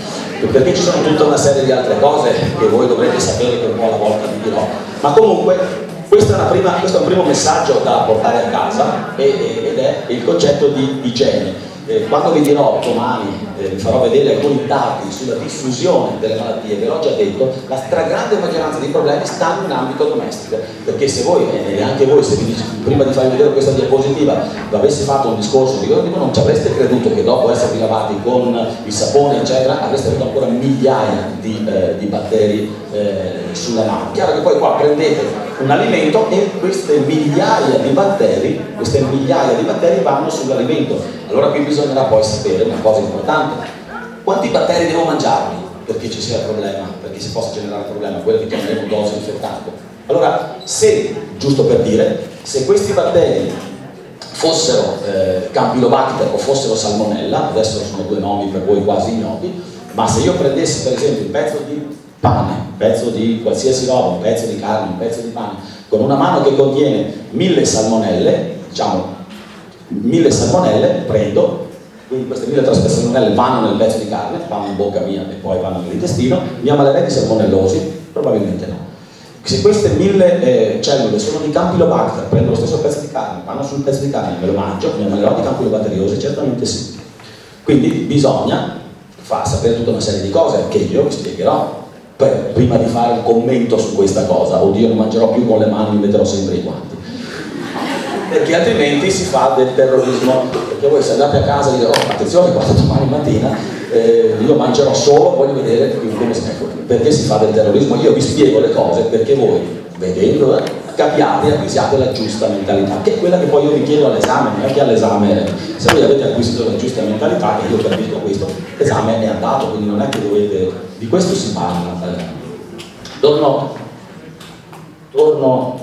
perché ci sono tutta una serie di altre cose che voi dovrete sapere che un po' alla volta vi dirò. Ma comunque questa è una prima, questo è un primo messaggio da portare a casa e, e, ed è il concetto di igiene. Eh, quando vi dirò domani, eh, vi farò vedere alcuni dati sulla diffusione delle malattie, ve l'ho già detto, la stragrande maggioranza dei problemi stanno in ambito domestico, perché se voi, e anche voi, se vi dice, prima di farvi vedere questa diapositiva, avessi fatto un discorso di dico, non ci avreste creduto che dopo esservi lavati con il sapone, eccetera, avreste avuto ancora migliaia di, eh, di batteri eh, sulla mano. Chiaro che poi qua prendete un alimento e queste migliaia di batteri, queste migliaia di batteri vanno sull'alimento. Allora qui bisognerà poi sapere una cosa importante: quanti batteri devo mangiarmi perché ci sia il problema, perché si possa generare il problema, quello che chiameremo dose infettate. Allora, se, giusto per dire, se questi batteri fossero eh, Campylobacter o fossero Salmonella, adesso sono due nomi per voi quasi ignoti, ma se io prendessi per esempio un pezzo di pane, un pezzo di qualsiasi roba, un pezzo di carne, un pezzo di pane, con una mano che contiene mille salmonelle, diciamo mille salmonelle, prendo, quindi queste mille salmonelle vanno nel pezzo di carne, vanno in bocca mia e poi vanno nell'intestino, mi ammalerei di salmonellosi? Probabilmente no. Se queste mille eh, cellule sono di Campylobacter, prendo lo stesso pezzo di carne, vanno sul pezzo di carne, me lo mangio, mi ammalerò di Campylobacteriosi? Certamente sì. Quindi bisogna far sapere tutta una serie di cose che io vi spiegherò per, prima di fare un commento su questa cosa. Oddio, non mangerò più con le mani, mi metterò sempre i guanti, perché altrimenti si fa del terrorismo. Perché voi se andate a casa e dite oh, attenzione, guarda, domani mattina eh, io mangerò solo, voglio vedere come si fa, perché si fa del terrorismo. Io vi spiego le cose perché voi, vedendo, eh, capiate e acquisiate la giusta mentalità, che è quella che poi io vi chiedo all'esame. Non è che all'esame, se voi avete acquisito la giusta mentalità, e io capisco questo, l'esame è andato, quindi non è che dovete, di questo si parla. Torno, torno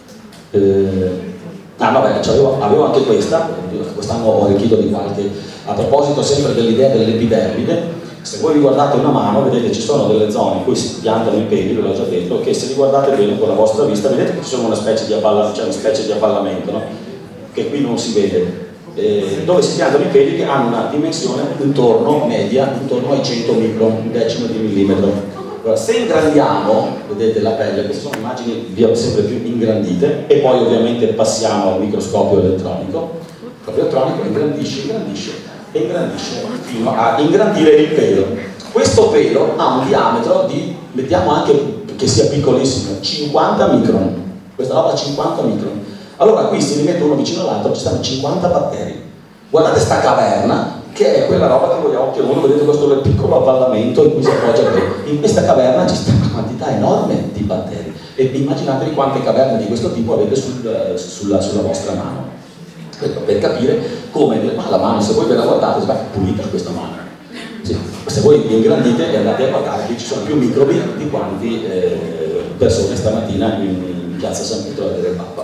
eh, ah vabbè, avevo, avevo anche questa, quest'anno ho arricchito di qualche, a proposito sempre dell'idea dell'epidermide. Se voi vi guardate una mano, vedete ci sono delle zone in cui si piantano i peli, ve l'ho già detto, che se li guardate bene con la vostra vista, vedete che ci sono una specie di, avvalla, cioè una specie di avvallamento, no? Che qui non si vede, eh, dove si piantano i peli che hanno una dimensione intorno, media, intorno ai cento micron, un decimo di millimetro. Allora, se ingrandiamo, vedete la pelle, queste sono immagini via sempre più ingrandite, e poi ovviamente passiamo al microscopio elettronico, il microscopio elettronico ingrandisce, ingrandisce e ingrandisce fino a ingrandire il pelo. Questo pelo ha un diametro di, mettiamo anche che sia piccolissimo, cinquanta micron, questa roba ha cinquanta micron. Allora qui se li metto uno vicino all'altro ci stanno cinquanta batteri. Guardate sta caverna, che è quella roba che vogliamo che uno, vedete questo piccolo avvallamento in cui si appoggia il pelo. In questa caverna ci sta una quantità enorme di batteri, e immaginatevi quante caverne di questo tipo avete sul, sulla, sulla vostra mano, per, per capire come ma la mano, se voi ve la guardate, è pulita questa mano. Sì, se voi vi ingrandite e andate a guardare, qui ci sono più microbi di quanti eh, persone stamattina in, in piazza San Pietro a vedere il Papa,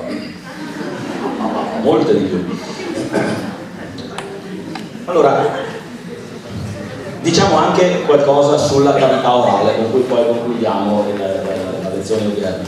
molte di più. Allora, diciamo anche qualcosa sulla cavità orale, con cui poi concludiamo la, la, la lezione odierna.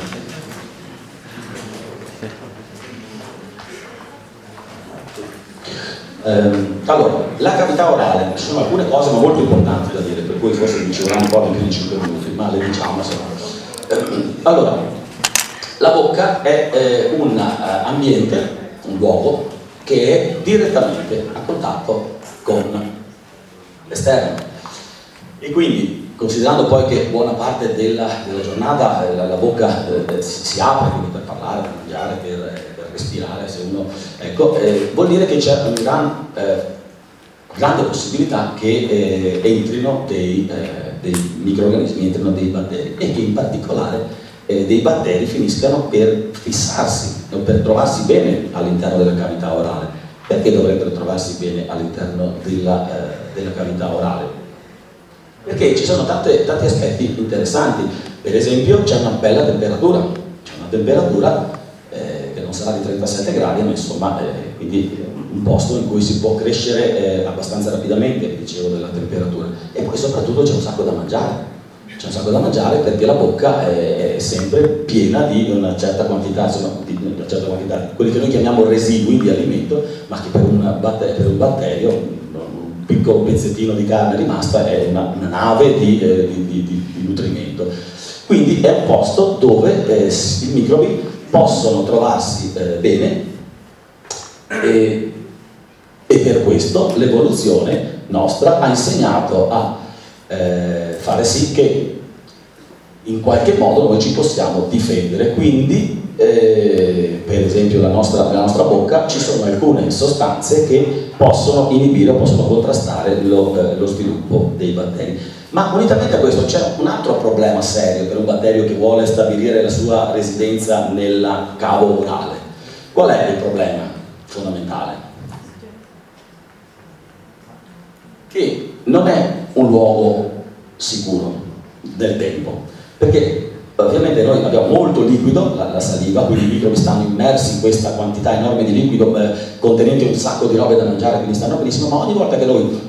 Ehm, allora, la cavità orale, ci sono alcune cose ma molto importanti da dire, per cui forse vi ci vorranno un po' di più di cinque minuti, ma le diciamo se no. Ehm, allora, la bocca è eh, un uh, ambiente, un luogo che è direttamente a contatto con l'esterno, e quindi considerando poi che buona parte della, della giornata la, la bocca eh, si, si apre, quindi per parlare, per mangiare, per, per respirare, se uno, ecco, eh, vuol dire che c'è una gran, eh, grande possibilità che eh, entrino dei, eh, dei microrganismi, entrino dei batteri, e che in particolare eh, dei batteri finiscano per fissarsi o per trovarsi bene all'interno della cavità orale. Perché dovrebbero trovarsi bene all'interno della, eh, della cavità orale? Perché ci sono tante, tanti aspetti interessanti. Per esempio c'è una bella temperatura, c'è una temperatura eh, che non sarà di trentasette gradi, ma insomma eh, quindi un posto in cui si può crescere eh, abbastanza rapidamente, dicevo, della temperatura. E poi soprattutto c'è un sacco da mangiare. C'è un sacco da mangiare perché la bocca è, è sempre piena di una certa quantità, insomma, di una certa quantità, quelli che noi chiamiamo residui di alimento, ma che per un batterio, per un batterio piccolo pezzettino di carne rimasta è una, una nave di, eh, di, di, di nutrimento. Quindi è un posto dove eh, i microbi possono trovarsi eh, bene e, e per questo l'evoluzione nostra ha insegnato a eh, fare sì che in qualche modo noi ci possiamo difendere. Quindi eh, per esempio la nostra, nella nostra bocca ci sono alcune sostanze che possono inibire o possono contrastare lo, eh, lo sviluppo dei batteri. Ma unitamente a questo c'è un altro problema serio per un batterio che vuole stabilire la sua residenza nella cavo orale. Qual è il problema fondamentale? Che non è un luogo sicuro nel tempo, perché ovviamente noi abbiamo molto liquido, la, la saliva, quindi i microbi stanno immersi in questa quantità enorme di liquido eh, contenente un sacco di robe da mangiare, quindi stanno benissimo, ma ogni volta che noi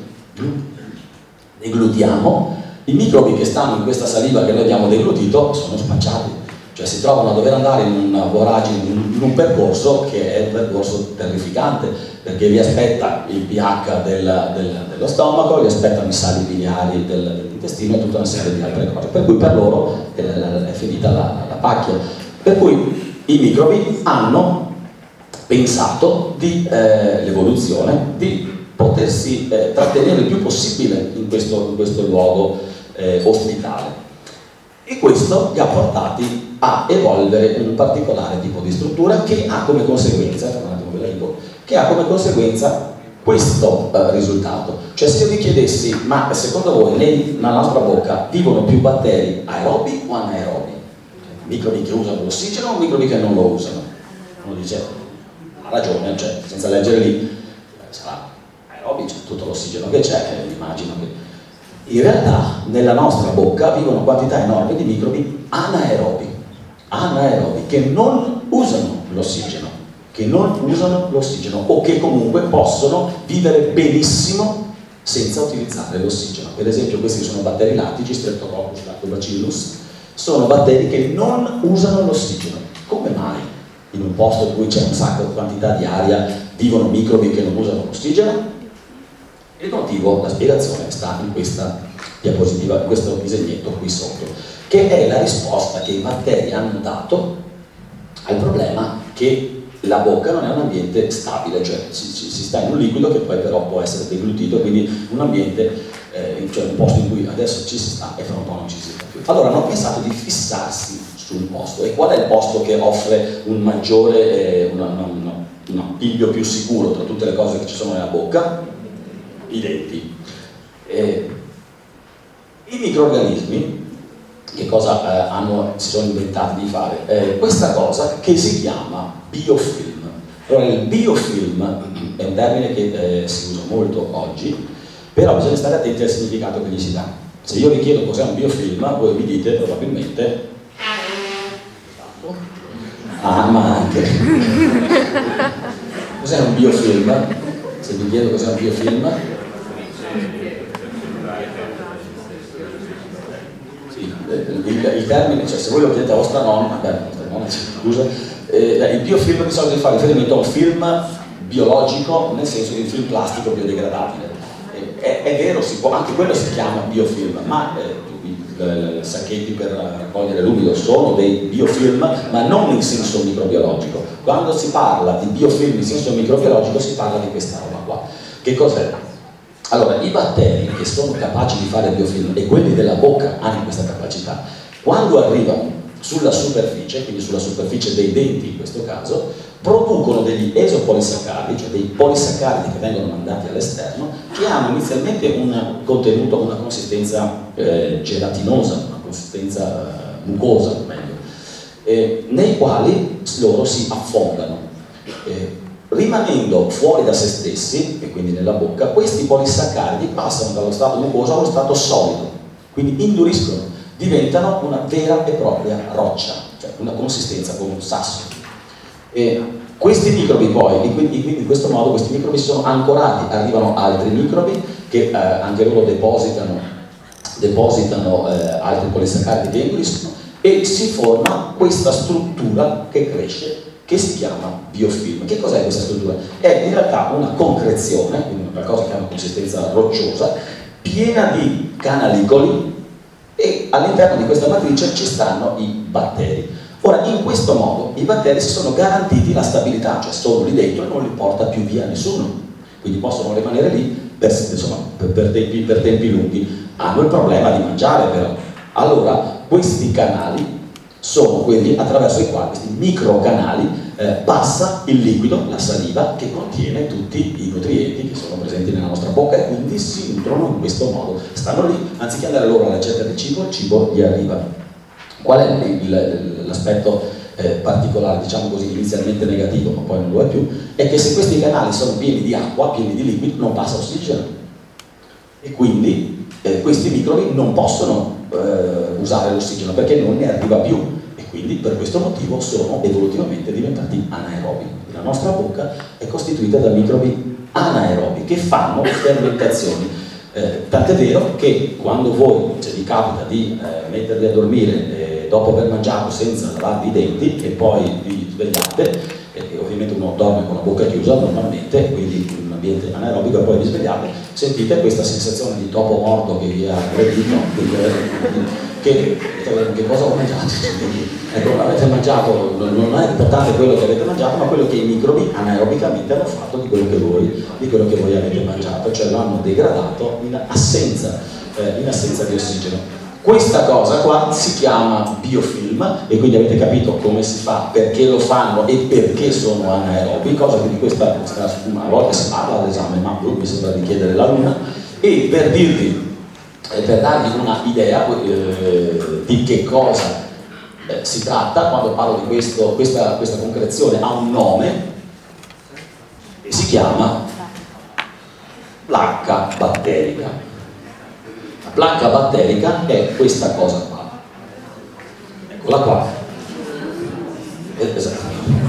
deglutiamo, i microbi che stanno in questa saliva che noi abbiamo deglutito sono spacciati, cioè si trovano a dover andare in una voragine, in un percorso che è un percorso terrificante, perché li aspetta il pH del, del, dello stomaco, li aspettano i sali biliari del, dell'intestino e tutta una serie di altre cose, per cui per loro è, è finita la, la pacchia. Per cui i microbi hanno pensato di eh, l'evoluzione di potersi eh, trattenere il più possibile in questo, in questo luogo eh, ospitale, e questo li ha portati a evolvere un particolare tipo di struttura che ha come conseguenza, un attimo ve la dico, che ha come conseguenza questo eh, risultato. Cioè, se io vi chiedessi, ma secondo voi nei, nella nostra bocca vivono più batteri aerobi o anaerobi? Microbi che usano l'ossigeno o microbi che non lo usano? Uno dice, ha ragione, cioè, senza leggere lì, sarà aerobi, c'è tutto l'ossigeno che c'è, eh, immagino che... In realtà nella nostra bocca vivono quantità enormi di microbi anaerobi, anaerobi che non usano l'ossigeno, che non usano l'ossigeno o che comunque possono vivere benissimo senza utilizzare l'ossigeno. Per esempio questi sono batteri lattici, Streptococcus lactobacillus, sono batteri che non usano l'ossigeno. Come mai in un posto in cui c'è un sacco di quantità di aria vivono microbi che non usano l'ossigeno? Il motivo, la spiegazione sta in questa diapositiva, in questo disegnetto qui sotto, che è la risposta che i batteri hanno dato al problema che la bocca non è un ambiente stabile, cioè si, si, si sta in un liquido che poi però può essere deglutito, quindi un ambiente, eh, cioè un posto in cui adesso ci si sta e fra un po' non ci si sta più. Allora hanno pensato di fissarsi sul posto. E qual è il posto che offre un maggiore, eh, una, una, una, un appiglio più sicuro tra tutte le cose che ci sono nella bocca? I denti. Eh, I microrganismi che cosa eh, hanno, si sono inventati di fare? Eh, questa cosa che si chiama biofilm. Allora, il biofilm è un termine che eh, si usa molto oggi, però bisogna stare attenti al significato che gli si dà. Se io vi chiedo cos'è un biofilm, voi mi dite probabilmente ah, ma anche cos'è un biofilm? Se vi chiedo cos'è un biofilm, Il, il termine, cioè se voi lo chiedete a vostra nonna, beh, vostra nonna ci scusa, eh, il biofilm di solito fa riferimento a un film biologico, nel senso di un film plastico biodegradabile. Eh, è, è vero, si può, anche quello si chiama biofilm, ma eh, i, i sacchetti per raccogliere l'umido sono dei biofilm, ma non in senso microbiologico. Quando si parla di biofilm in senso microbiologico si parla di questa roba qua. Che cos'è? Allora, i batteri che sono capaci di fare biofilm, e quelli della bocca hanno questa capacità, quando arrivano sulla superficie, quindi sulla superficie dei denti in questo caso, producono degli esopolisaccaridi, cioè dei polisaccaridi che vengono mandati all'esterno, che hanno inizialmente un contenuto, una consistenza eh, gelatinosa, una consistenza eh, mucosa, meglio, eh, nei quali loro si affondano. Eh, Rimanendo fuori da se stessi, e quindi nella bocca, questi polisaccaridi passano dallo stato mucoso allo stato solido, quindi induriscono, diventano una vera e propria roccia, cioè una consistenza come un sasso. E questi microbi poi, e quindi, quindi in questo modo questi microbi sono ancorati, arrivano altri microbi che eh, anche loro depositano, depositano eh, altri polisaccaridi che induriscono, e si forma questa struttura che cresce che si chiama biofilm. Che cos'è questa struttura? È in realtà una concrezione, quindi qualcosa che ha una consistenza rocciosa, piena di canalicoli, e all'interno di questa matrice ci stanno i batteri. Ora, in questo modo i batteri si sono garantiti la stabilità, cioè sono lì dentro e non li porta più via nessuno, quindi possono rimanere lì per, insomma, per, per, tempi, per tempi lunghi. Hanno il problema di mangiare però. Allora, questi canali sono quelli attraverso i quali, questi microcanali, eh, passa il liquido, la saliva, che contiene tutti i nutrienti che sono presenti nella nostra bocca e quindi si nutrono in questo modo. Stanno lì, anziché andare loro alla ricerca del cibo, il cibo gli arriva. Qual è il, l'aspetto eh, particolare, diciamo così, inizialmente negativo, ma poi non lo è più? È che se questi canali sono pieni di acqua, pieni di liquido, non passa ossigeno. E quindi eh, questi microbi non possono eh, usare l'ossigeno perché non ne arriva più. Quindi per questo motivo sono evolutivamente diventati anaerobi. La nostra bocca è costituita da microbi anaerobi che fanno fermentazioni. Eh, tant'è vero che quando voi, se vi capita di eh, mettervi a dormire eh, dopo aver mangiato senza lavarvi i denti e poi vi svegliate, e ovviamente uno dorme con la bocca chiusa normalmente, quindi in un ambiente anaerobico, e poi vi svegliate, sentite questa sensazione di topo morto che vi ha aggredito, che, che cosa ho mangiato? Ecco, non avete mangiato, non è importante quello che avete mangiato, ma quello che i microbi anaerobicamente hanno fatto di quello che voi, di quello che voi avete mangiato, cioè lo hanno degradato in assenza, eh, in assenza di ossigeno. Questa cosa qua si chiama biofilm, e quindi avete capito come si fa, perché lo fanno e perché sono anaerobi, cosa che di questa, questa a volte si parla all'esame, ma mi sembra di chiedere la luna. E per dirvi, eh, per darvi una idea eh, di che cosa Eh, si tratta, quando parlo di questo, questa, questa concrezione ha un nome e si chiama placca batterica. La placca batterica è questa cosa qua, eccola qua. Eh, esatto.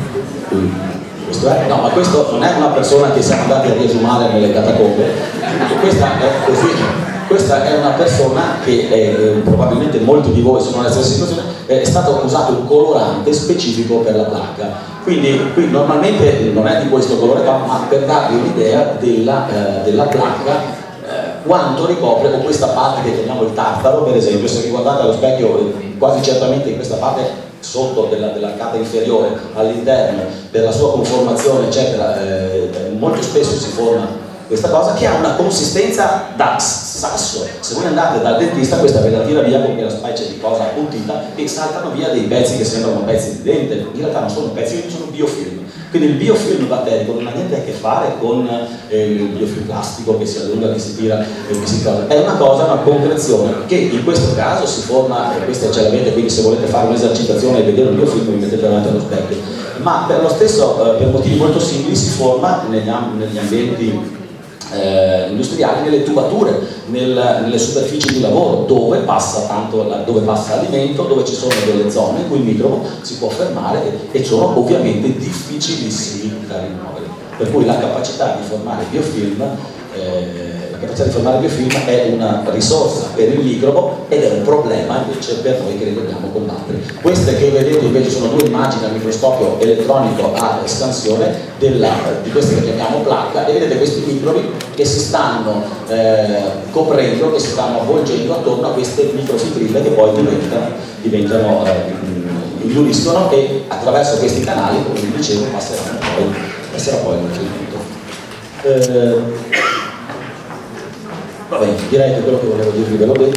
Questo è, no, ma questo non è una persona che siamo andati a riesumare nelle catacombe, questa è così. Questa è una persona che eh, probabilmente molti di voi sono nella stessa situazione, è stato usato un colorante specifico per la placca. Quindi qui normalmente non è di questo colore qua, ma per darvi un'idea della, eh, della placca, eh, quanto ricopre, con questa parte che chiamiamo il tartaro, per esempio. Se vi guardate allo specchio, quasi certamente in questa parte sotto della, dell'arcata inferiore, all'interno, per la sua conformazione eccetera, eh, molto spesso si forma questa cosa che ha una consistenza da sasso. Se voi andate dal dentista, questa ve la tira via con quella specie di cosa appuntita e saltano via dei pezzi che sembrano pezzi di dente. In realtà non sono pezzi, sono biofilm. Quindi il biofilm batterico non ha niente a che fare con eh, il biofilm plastico che si allunga, che si tira, eh, che si cosa. È una cosa, una concrezione che in questo caso si forma, e questa ce l'avete, quindi se volete fare un'esercitazione e vedere un biofilm vi mettete davanti allo specchio. Ma per lo stesso, eh, per motivi molto simili, si forma negli, negli ambienti Eh, industriali, nelle tubature, nel, nelle superfici di lavoro dove passa tanto la, dove passa l'alimento, dove ci sono delle zone in cui il microbo si può fermare e, e sono ovviamente difficilissimi da rimuovere. Per cui la capacità di formare biofilm eh, la capacità di formare biofilm è una risorsa per il microbo ed è un problema invece per noi che li dobbiamo combattere. Queste che vedete invece sono due immagini al microscopio elettronico a espansione della, di queste che chiamiamo placca, e vedete questi microbi che si stanno eh, coprendo, che si stanno avvolgendo attorno a queste microfibrille che poi diventano, diventano eh, induriscono, e attraverso questi canali, come vi dicevo, passeranno poi, passerà poi il nutrimento. Eh, Va bene, direi che quello che volevo dirvi ve l'ho detto.